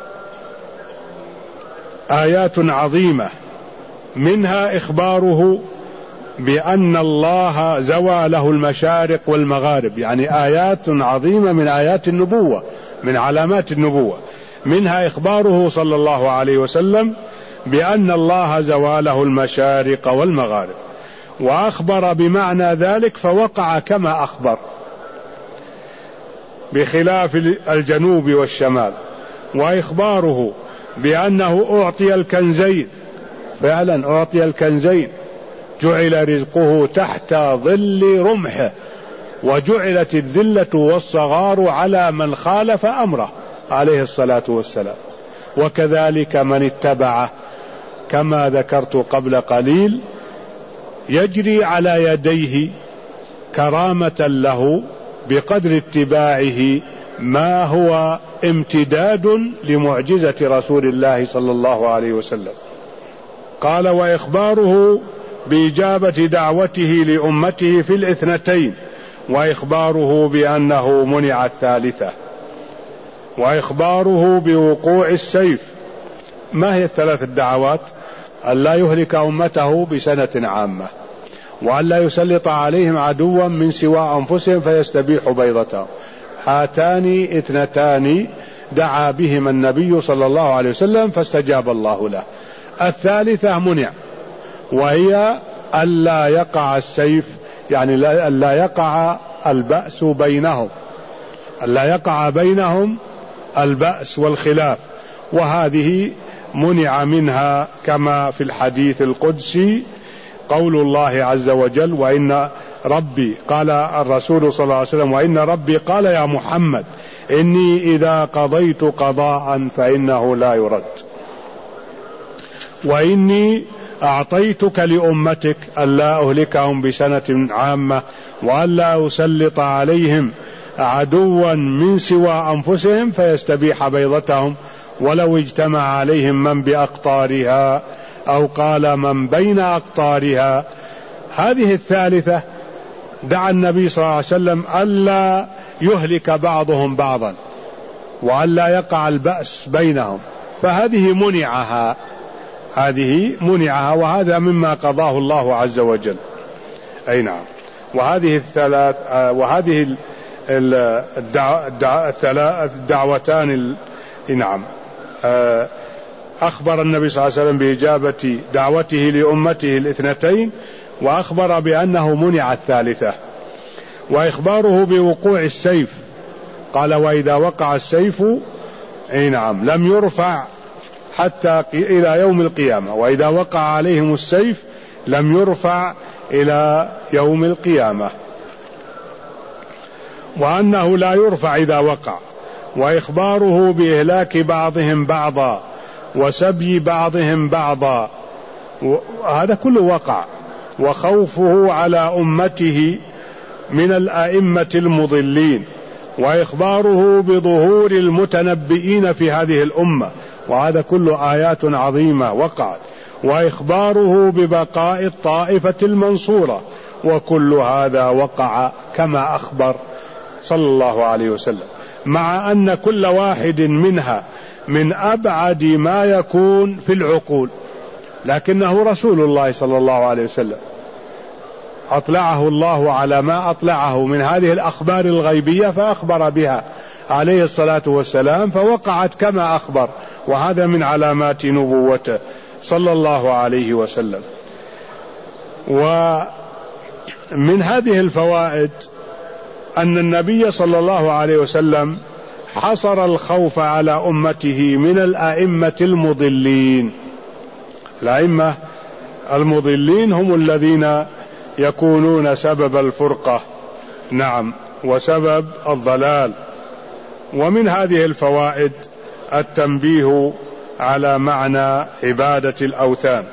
آيات عظيمة، منها إخباره بأن الله زوى له المشارق والمغارب، يعني آيات عظيمة من آيات النبوة، من علامات النبوة. منها إخباره صلى الله عليه وسلم بأن الله زوى له المشارق والمغارب، وأخبر بمعنى ذلك فوقع كما أخبر، بخلاف الجنوب والشمال. وإخباره بأنه أعطي الكنزين، فعلا أعطي الكنزين، جعل رزقه تحت ظل رمحه، وجعلت الذلة والصغار على من خالف أمره عليه الصلاة والسلام، وكذلك من اتبعه كما ذكرت قبل قليل، يجري على يديه كرامة له بقدر اتباعه ما هو امتداد لمعجزة رسول الله صلى الله عليه وسلم. قال: وإخباره بإجابة دعوته لأمته في الاثنتين، وإخباره بأنه منع الثالثة، وإخباره بوقوع السيف. ما هي الثلاث الدعوات؟ أن لا يهلك أمته بسنة عامة، وأن لا يسلط عليهم عدوا من سوى أنفسهم فيستبيح بيضتهم. هاتان اثنتان دعا بهما النبي صلى الله عليه وسلم فاستجاب الله له. الثالثة منع، وهي ألا يقع السيف، يعني ألا يقع البأس بينهم، ألا يقع بينهم البأس والخلاف، وهذه منع منها كما في الحديث القدسي قول الله عز وجل: وإن ربي، قال الرسول صلى الله عليه وسلم: وإن ربي قال يا محمد إني إذا قضيت قضاء فإنه لا يرد، وإني أعطيتك لأمتك ألا أهلكهم بسنة عامة، وألا أسلط عليهم عدوا من سوى أنفسهم فيستبيح بيضتهم، ولو اجتمع عليهم من بأقطارها، أو قال من بين أقطارها. هذه الثالثة دعا النبي صلى الله عليه وسلم ألا يهلك بعضهم بعضا، وألا يقع البأس بينهم، فهذه منعها، هذه منعها، وهذا مما قضاه الله عز وجل. أي نعم. وهذه الثلاث وهذه الدعوتان نعم أخبر النبي صلى الله عليه وسلم بإجابة دعوته لأمته الاثنتين، وأخبر بأنه منع الثالثة. وإخباره بوقوع السيف، قال: وإذا وقع السيف أي نعم لم يرفع حتى إلى يوم القيامة، وإذا وقع عليهم السيف لم يرفع إلى يوم القيامة، وأنه لا يرفع إذا وقع. وإخباره بإهلاك بعضهم بعضا وسبي بعضهم بعضا، هذا كله وقع. وخوفه على أمته من الأئمة المضلين، وإخباره بظهور المتنبئين في هذه الأمة، وهذا كله آيات عظيمة وقعت. وإخباره ببقاء الطائفة المنصورة، وكل هذا وقع كما أخبر صلى الله عليه وسلم، مع أن كل واحد منها من أبعد ما يكون في العقول، لكنه رسول الله صلى الله عليه وسلم أطلعه الله على ما أطلعه من هذه الأخبار الغيبية فأخبر بها عليه الصلاة والسلام، فوقعت كما أخبر، وهذا من علامات نبوته صلى الله عليه وسلم. ومن هذه الفوائد أن النبي صلى الله عليه وسلم حصر الخوف على أمته من الأئمة المضلين. الأئمة المضلين هم الذين يكونون سبب الفرقة، نعم، وسبب الضلال. ومن هذه الفوائد التنبيه على معنى عبادة الأوثان.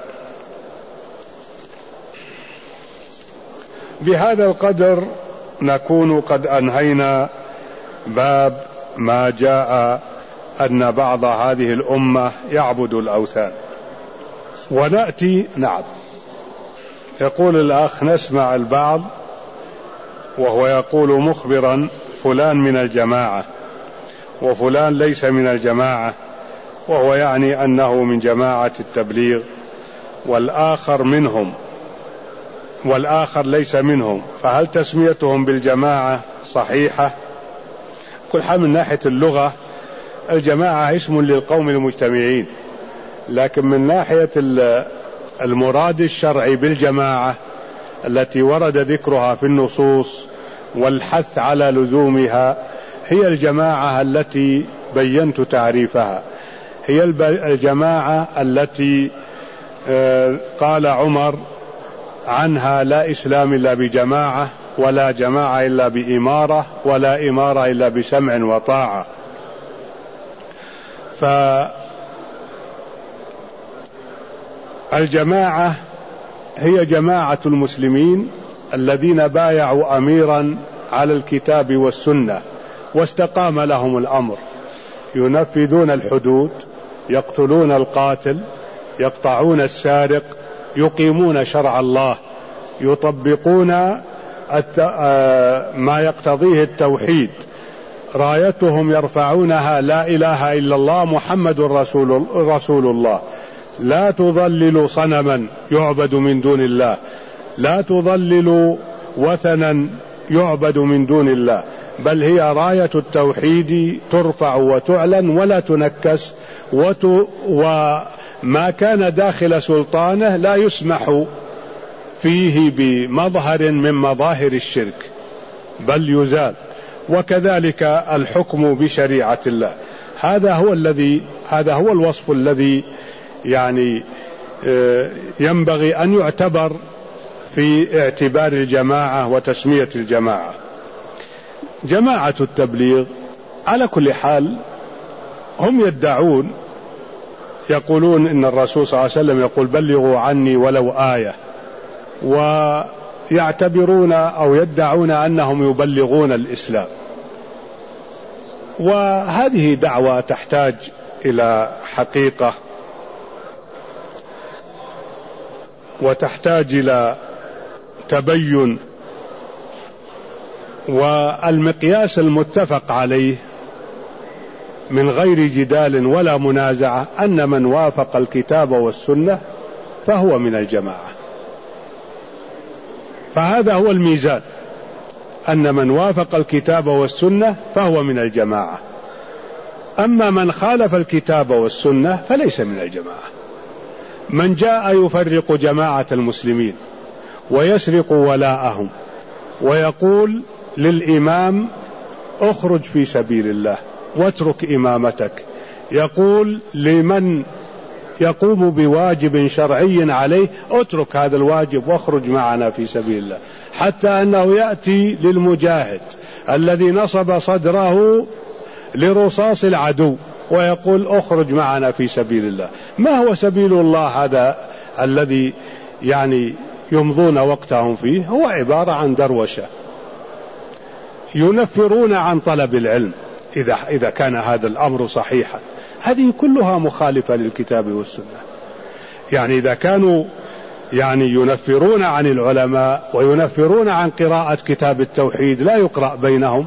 بهذا القدر نكون قد أنهينا باب ما جاء أن بعض هذه الأمة يعبد الأوثان. ونأتي نعم يقول الأخ: نسمع البعض وهو يقول مخبرا فلان من الجماعة وفلان ليس من الجماعة، وهو يعني أنه من جماعة التبليغ، والآخر منهم والآخر ليس منهم، فهل تسميتهم بالجماعة صحيحة؟ كل حال من ناحية اللغة الجماعة اسم للقوم المجتمعين، لكن من ناحية المراد الشرعي بالجماعة التي ورد ذكرها في النصوص والحث على لزومها هي الجماعة التي بينت تعريفها، هي الجماعة التي قال عمر عنها: لا إسلام إلا بجماعة، ولا جماعة إلا بإمارة، ولا إمارة إلا بسمع وطاعة. فالجماعة هي جماعة المسلمين الذين بايعوا أميرا على الكتاب والسنة واستقام لهم الأمر، ينفذون الحدود، يقتلون القاتل، يقطعون السارق، يقيمون شرع الله، يطبقون ما يقتضيه التوحيد، رايتهم يرفعونها لا إله إلا الله محمد رسول, رسول الله. لا تضللوا صنما يعبد من دون الله، لا تضللوا وثنا يعبد من دون الله، بل هي راية التوحيد ترفع وتعلن ولا تنكس، وت... وما كان داخل سلطانه لا يسمح فيه بمظهر من مظاهر الشرك بل يزال. وكذلك الحكم بشريعة الله، هذا هو الذي هذا هو الوصف الذي يعني ينبغي أن يعتبر في اعتبار الجماعة وتسمية الجماعة. جماعة التبليغ على كل حال هم يدعون، يقولون إن الرسول صلى الله عليه وسلم يقول بلغوا عني ولو آية، ويعتبرون أو يدعون أنهم يبلغون الإسلام، وهذه دعوة تحتاج إلى حقيقة وتحتاج إلى تبين. والمقياس المتفق عليه من غير جدال ولا منازعة أن من وافق الكتاب والسنة فهو من الجماعة، فهذا هو الميزان، أن من وافق الكتاب والسنة فهو من الجماعة. أما من خالف الكتاب والسنة فليس من الجماعة. من جاء يفرق جماعة المسلمين ويسرق ولاءهم ويقول للإمام اخرج في سبيل الله واترك إمامتك، يقول لمن يقوم بواجب شرعي عليه اترك هذا الواجب واخرج معنا في سبيل الله، حتى أنه يأتي للمجاهد الذي نصب صدره لرصاص العدو ويقول اخرج معنا في سبيل الله. ما هو سبيل الله هذا الذي يعني يمضون وقتهم فيه؟ هو عبارة عن دروشة، ينفرون عن طلب العلم إذا, إذا كان هذا الأمر صحيحا. هذه كلها مخالفة للكتاب والسنة. يعني إذا كانوا يعني ينفرون عن العلماء وينفرون عن قراءة كتاب التوحيد، لا يقرأ بينهم.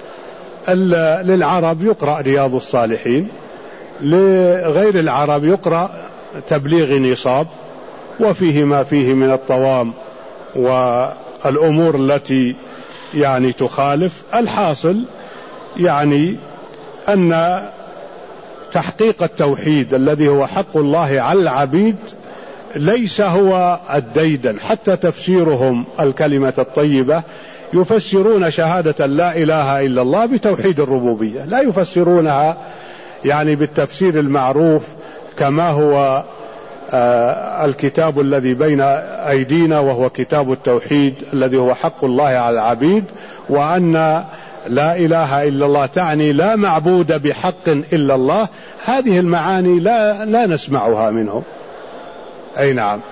للعرب يقرأ رياض الصالحين، لغير العرب يقرأ تبليغ نصاب، وفيه ما فيه من الطوام والأمور التي يعني تخالف. الحاصل يعني أن تحقيق التوحيد الذي هو حق الله على العبيد ليس هو الديدن. حتى تفسيرهم الكلمة الطيبة يفسرون شهادة لا إله إلا الله بتوحيد الربوبية، لا يفسرونها يعني بالتفسير المعروف كما هو آه الكتاب الذي بين أيدينا، وهو كتاب التوحيد الذي هو حق الله على العبيد، وأن لا إله إلا الله تعني لا معبود بحق إلا الله. هذه المعاني لا, لا نسمعها منهم. أي نعم.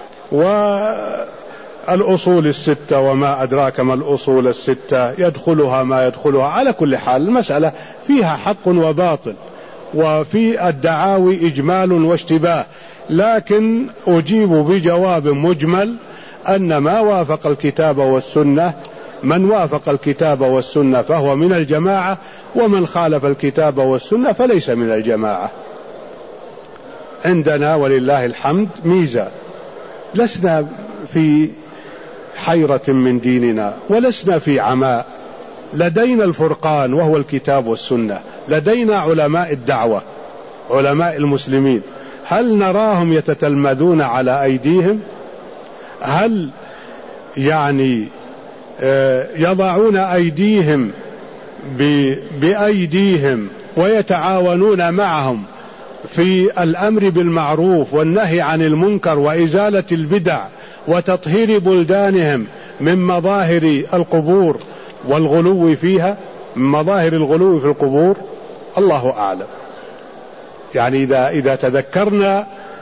والأصول الستة وما أدراك ما الأصول الستة يدخلها ما يدخلها. على كل حال المسألة فيها حق وباطل، وفي الدعاوي إجمال واشتباه، لكن أجيب بجواب مجمل أن ما وافق الكتاب والسنة، من وافق الكتاب والسنة فهو من الجماعة، ومن خالف الكتاب والسنة فليس من الجماعة. عندنا ولله الحمد ميزة، لسنا في حيرة من ديننا ولسنا في عماء، لدينا الفرقان وهو الكتاب والسنة، لدينا علماء الدعوة علماء المسلمين. هل نراهم يتتلمذون على أيديهم؟ هل يعني يضعون أيديهم بأيديهم ويتعاونون معهم في الأمر بالمعروف والنهي عن المنكر وإزالة البدع وتطهير بلدانهم من مظاهر القبور والغلو فيها، من مظاهر الغلو في القبور؟ الله أعلم. يعني إذا, إذا تذكرنا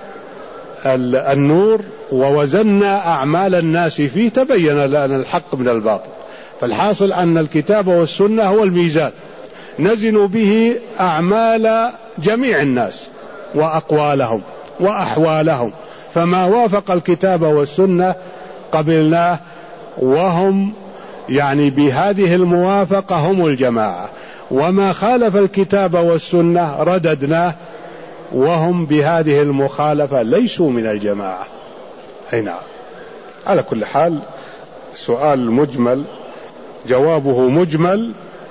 النور ووزنا أعمال الناس فيه تبين لنا الحق من الباطل. فالحاصل أن الكتاب والسنة هو الميزان، نزن به أعمال جميع الناس وأقوالهم وأحوالهم فما وافق الكتاب والسنة قبلناه، وهم يعني بهذه الموافقة هم الجماعة، وما خالف الكتاب والسنة رددناه، وهم بهذه المخالفة ليسوا من الجماعة. أي نعم. على كل حال سؤال مجمل جوابه مجمل،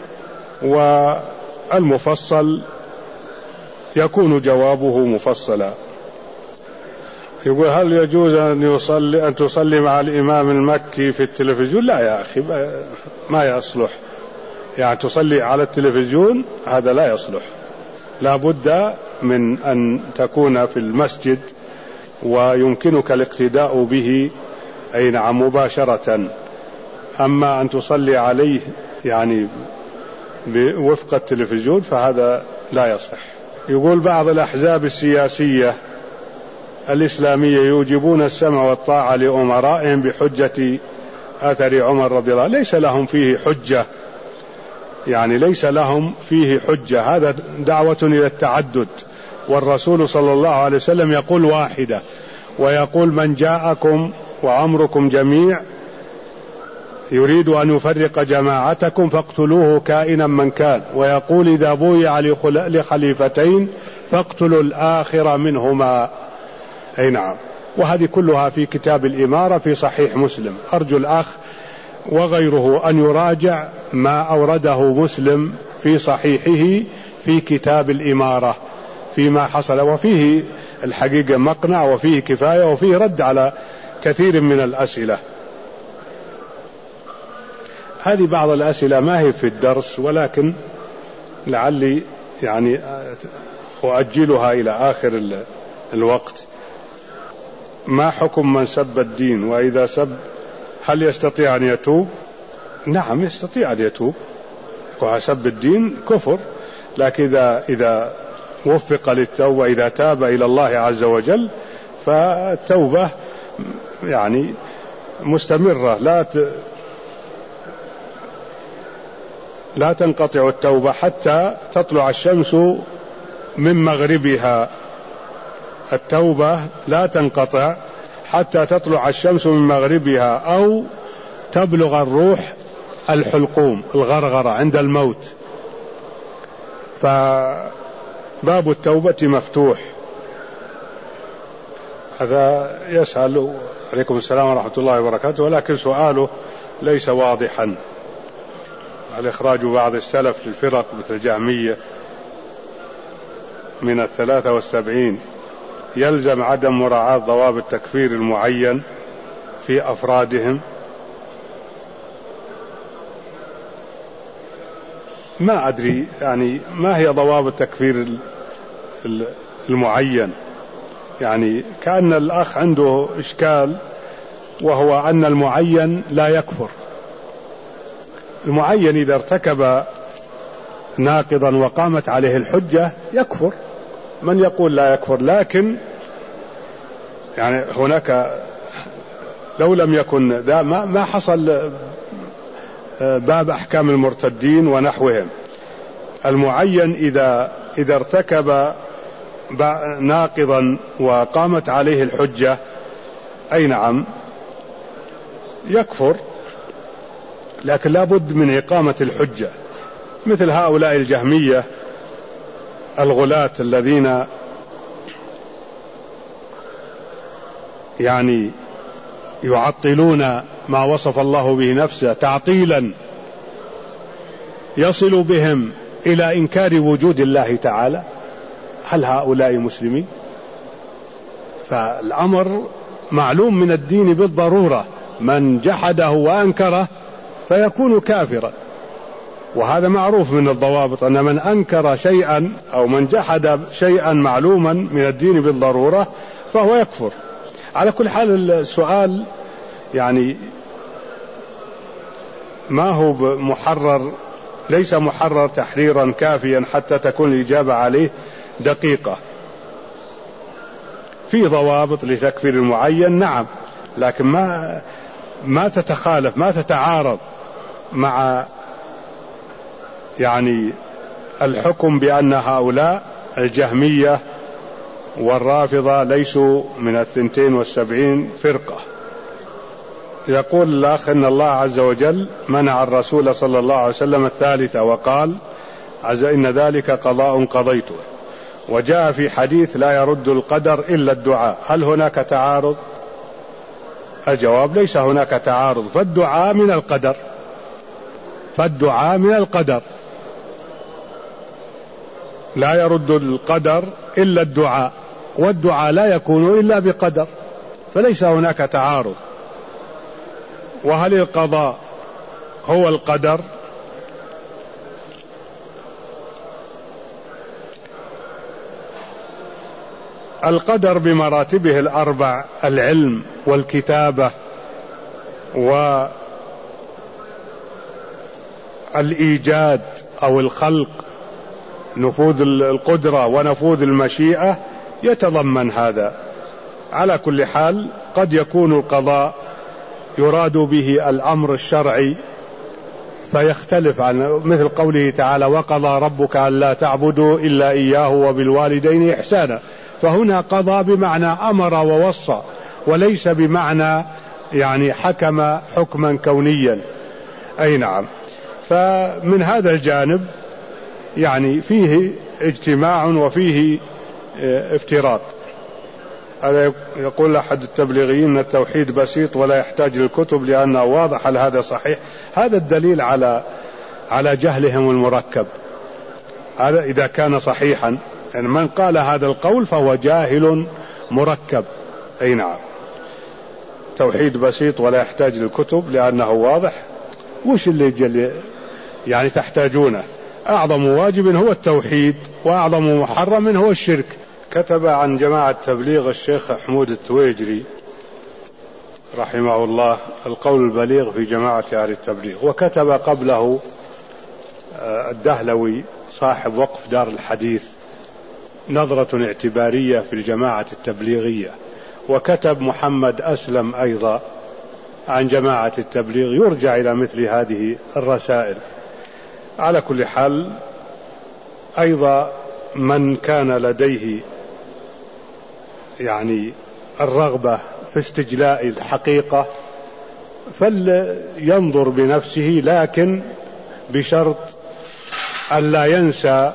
والمفصل يكون جوابه مفصلا. يقول هل يجوز أن يصلي أن تصلي مع الإمام المكي في التلفزيون؟ لا يا أخي، ما يصلح. يعني تصلي على التلفزيون هذا لا يصلح، لا بد من أن تكون في المسجد ويمكنك الاقتداء به، أي نعم، مباشرة. أما أن تصلي عليه يعني بوفق التلفزيون فهذا لا يصح. يقول بعض الأحزاب السياسية الإسلامية يوجبون السمع والطاعة لأمرائهم بحجة أثر عمر رضي الله عنه. ليس لهم فيه حجة، يعني ليس لهم فيه حجة، هذا دعوة إلى التعدد، والرسول صلى الله عليه وسلم يقول واحدة، ويقول من جاءكم وأمركم جميع يريد أن يفرق جماعتكم فاقتلوه كائنا من كان، ويقول إذا بويع لخليفتين فاقتلوا الآخر منهما. أي نعم. وهذه كلها في كتاب الإمارة في صحيح مسلم. أرجو الأخ وغيره أن يراجع ما أورده مسلم في صحيحه في كتاب الإمارة فيما حصل، وفيه الحقيقة مقنع وفيه كفاية وفيه رد على كثير من الأسئلة. هذه بعض الأسئلة ما هي في الدرس، ولكن لعلي يعني أؤجلها إلى آخر الوقت. ما حكم من سب الدين؟ وإذا سب هل يستطيع أن يتوب؟ نعم يستطيع أن يتوب، وسب الدين كفر، لكن إذا, إذا وفق للتوبة، إذا تاب إلى الله عز وجل فالتوبة يعني مستمرة، لا ت... لا تنقطع التوبة حتى تطلع الشمس من مغربها. التوبة لا تنقطع حتى تطلع الشمس من مغربها أو تبلغ الروح الحلقوم الغرغرة عند الموت، فباب التوبة مفتوح. هذا يسأل عليكم السلام ورحمة الله وبركاته، ولكن سؤاله ليس واضحا. الإخراج بعض السلف للفرق مثل الجهمية من الثلاثة والسبعين يلزم عدم مراعاة ضوابط التكفير المعين في أفرادهم؟ ما أدري يعني ما هي ضوابط التكفير المعين، يعني كأن الأخ عنده إشكال، وهو أن المعين لا يكفر. المعين إذا ارتكب ناقضا وقامت عليه الحجة يكفر، من يقول لا يكفر، لكن يعني هناك لو لم يكن ذا ما حصل باب أحكام المرتدين ونحوهم. المعين إذا إذا ارتكب ناقضا وقامت عليه الحجة أي نعم يكفر، لكن لا بد من إقامة الحجة، مثل هؤلاء الجهمية الغلاة الذين يعني يعطلون ما وصف الله به نفسه تعطيلا يصل بهم إلى إنكار وجود الله تعالى. هل هؤلاء مسلمين؟ فالأمر معلوم من الدين بالضرورة، من جحده وأنكره فيكون كافرا، وهذا معروف من الضوابط، أن من أنكر شيئا أو من جحد شيئا معلوما من الدين بالضرورة فهو يكفر. على كل حال السؤال يعني ما هو محرر، ليس محرر تحريرا كافيا حتى تكون الإجابة عليه دقيقة. في ضوابط لتكفير المعين نعم، لكن ما ما تتخالف ما تتعارض مع يعني الحكم بأن هؤلاء الجهمية والرافضة ليسوا من الثنتين والسبعين فرقة. يقول الأخ إن الله عز وجل منع الرسول صلى الله عليه وسلم الثالثة وقال عز إن ذلك قضاء قضيته، وجاء في حديث لا يرد القدر إلا الدعاء. هل هناك تعارض؟ الجواب ليس هناك تعارض، فالدعاء من القدر، فالدعاء من القدر لا يرد القدر إلا الدعاء، والدعاء لا يكون إلا بقدر، فليس هناك تعارض. وهل القضاء هو القدر؟ القدر بمراتبه الأربع: العلم والكتابة والإيجاد أو الخلق، نفوذ القدرة ونفوذ المشيئة، يتضمن هذا. على كل حال قد يكون القضاء يراد به الأمر الشرعي فيختلف عن مثل قوله تعالى وقضى ربك ألا تعبدوا إلا إياه وبالوالدين إحسانا، فهنا قضى بمعنى أمر ووصى، وليس بمعنى يعني حكم حكما كونيا. أي نعم. فمن هذا الجانب يعني فيه اجتماع وفيه افتراق. هذا يقول أحد التبليغيين أن التوحيد بسيط ولا يحتاج للكتب لأنه واضح. هل هذا صحيح؟ هذا الدليل على على جهلهم المركب. هذا إذا كان صحيحا، يعني من قال هذا القول فهو جاهل مركب. أي نعم. توحيد بسيط ولا يحتاج للكتب لأنه واضح. وش اللي جل يعني تحتاجونه؟ أعظم واجب هو التوحيد، وأعظم محرم هو الشرك. كتب عن جماعة تبليغ الشيخ حمود التويجري رحمه الله القول البليغ في جماعة أهل التبليغ، وكتب قبله الدهلوي صاحب وقف دار الحديث نظرة اعتبارية في الجماعة التبليغية، وكتب محمد أسلم أيضا عن جماعة التبليغ. يرجع إلى مثل هذه الرسائل. على كل حال أيضا من كان لديه يعني الرغبة في استجلاء الحقيقة فلينظر بنفسه، لكن بشرط ألا ينسى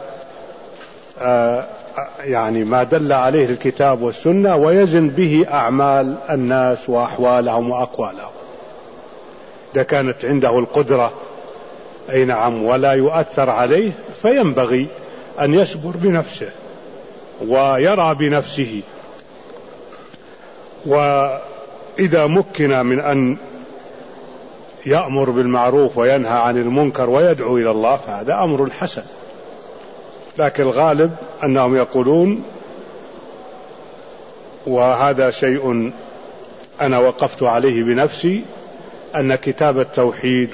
يعني ما دل عليه الكتاب والسنة، ويزن به أعمال الناس وأحوالهم وأقوالهم. إذا كانت عنده القدرة أي نعم ولا يؤثر عليه فينبغي أن يصبر بنفسه ويرى بنفسه، وإذا مكن من أن يأمر بالمعروف وينهى عن المنكر ويدعو إلى الله فهذا أمر حسن. لكن الغالب أنهم يقولون، وهذا شيء أنا وقفت عليه بنفسي، أن كتاب التوحيد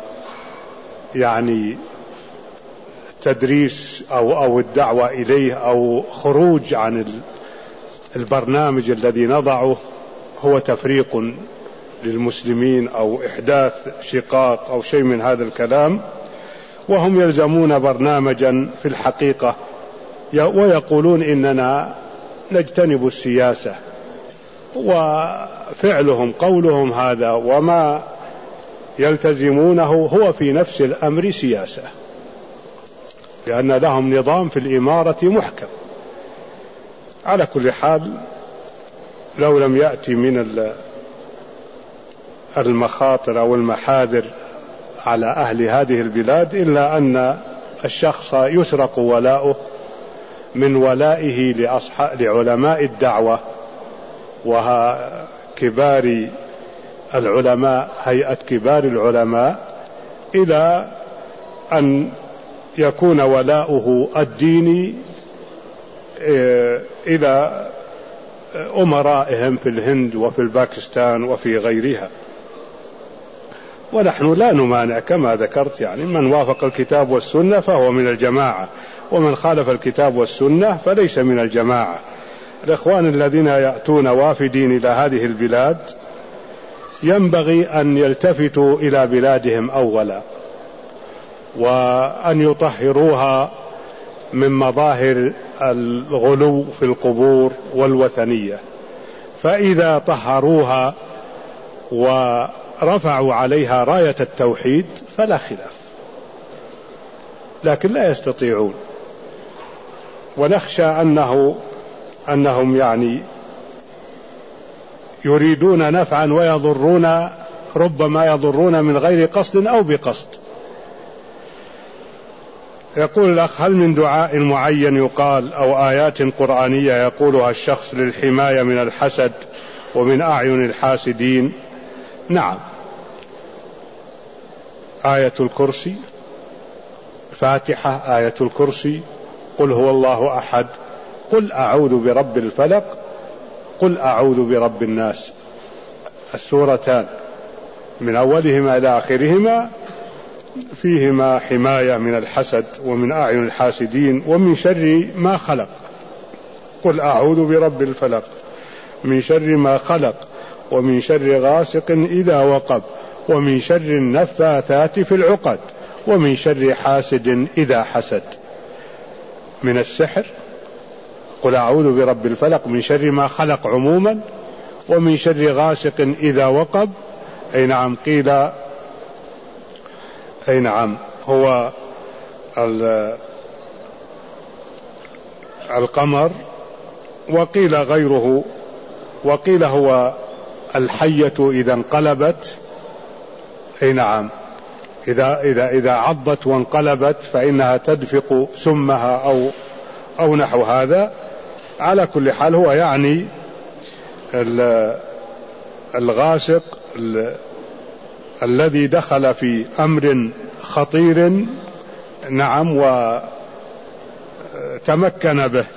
ويعني تدريس أو, أو الدعوة إليه أو خروج عن البرنامج الذي نضعه هو تفريق للمسلمين أو إحداث شقاق أو شيء من هذا الكلام، وهم يلزمون برنامجا في الحقيقة ويقولون إننا نجتنب السياسة، وفعلهم قولهم هذا وما يلتزمونه هو في نفس الأمر سياسة، لأن لهم نظام في الإمارة محكم. على كل حال لو لم يأتي من المخاطر أو المحاذر على أهل هذه البلاد إلا أن الشخص يسرق ولاؤه من ولائه لأصحاب لعلماء الدعوة وكبار العلماء، هيئة كبار العلماء، إلى أن يكون ولاؤه الديني إلى أمرائهم في الهند وفي الباكستان وفي غيرها. ونحن لا نمانع كما ذكرت، يعني من وافق الكتاب والسنة فهو من الجماعة، ومن خالف الكتاب والسنة فليس من الجماعة. الإخوان الذين يأتون وافدين إلى هذه البلاد ينبغي أن يلتفتوا إلى بلادهم أولا، وأن يطهروها من مظاهر الغلو في القبور والوثنية، فإذا طهروها ورفعوا عليها راية التوحيد فلا خلاف، لكن لا يستطيعون. ونخشى أنه أنهم يعني يريدون نفعا ويضرون، ربما يضرون من غير قصد أو بقصد. يقول الأخ: هل من دعاء معين يقال أو آيات قرآنية يقولها الشخص للحماية من الحسد ومن أعين الحاسدين؟ نعم، آية الكرسي، فاتحة، آية الكرسي، قل هو الله أحد، قل أعوذ برب الفلق، قل أعوذ برب الناس، السورتان من أولهما إلى آخرهما فيهما حماية من الحسد ومن أعين الحاسدين ومن شر ما خلق. قل أعوذ برب الفلق من شر ما خلق ومن شر غاسق إذا وقب ومن شر النفاثات في العقد ومن شر حاسد إذا حسد. من السحر قل أعوذ برب الفلق من شر ما خلق عموما ومن شر غاسق إذا وقب. أي نعم، قيل أي نعم هو القمر، وقيل غيره، وقيل هو الحية إذا انقلبت. أي نعم، إذا, إذا, إذا عضت وانقلبت فإنها تدفق سمها أو, أو نحو هذا. على كل حال هو يعني الغاسق الذي دخل في أمر خطير، نعم، وتمكن به.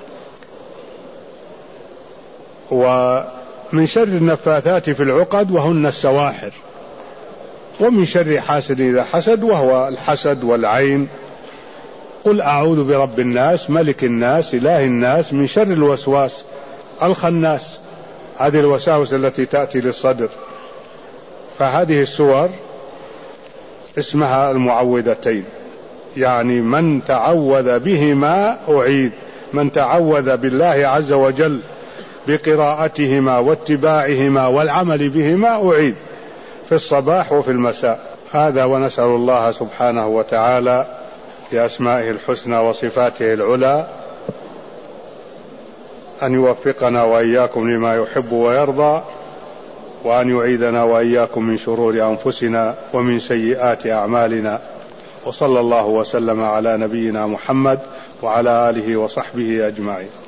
ومن شر النفاثات في العقد وهن السواحر، ومن شر حاسد إذا حسد وهو الحسد والعين. قل أعوذ برب الناس ملك الناس إله الناس من شر الوسواس الخناس. هذه الوساوس التي تأتي للصدر. فهذه السور اسمها المعوذتين، يعني من تعوذ بهما أعيذ، من تعوذ بالله عز وجل بقراءتهما واتباعهما والعمل بهما أعيذ في الصباح وفي المساء. هذا، ونسأل الله سبحانه وتعالى بأسمائه الحسنى وصفاته العلى أن يوفقنا وإياكم لما يحب ويرضى، وأن يعيذنا وإياكم من شرور أنفسنا ومن سيئات أعمالنا. وصلى الله وسلم على نبينا محمد وعلى آله وصحبه أجمعين.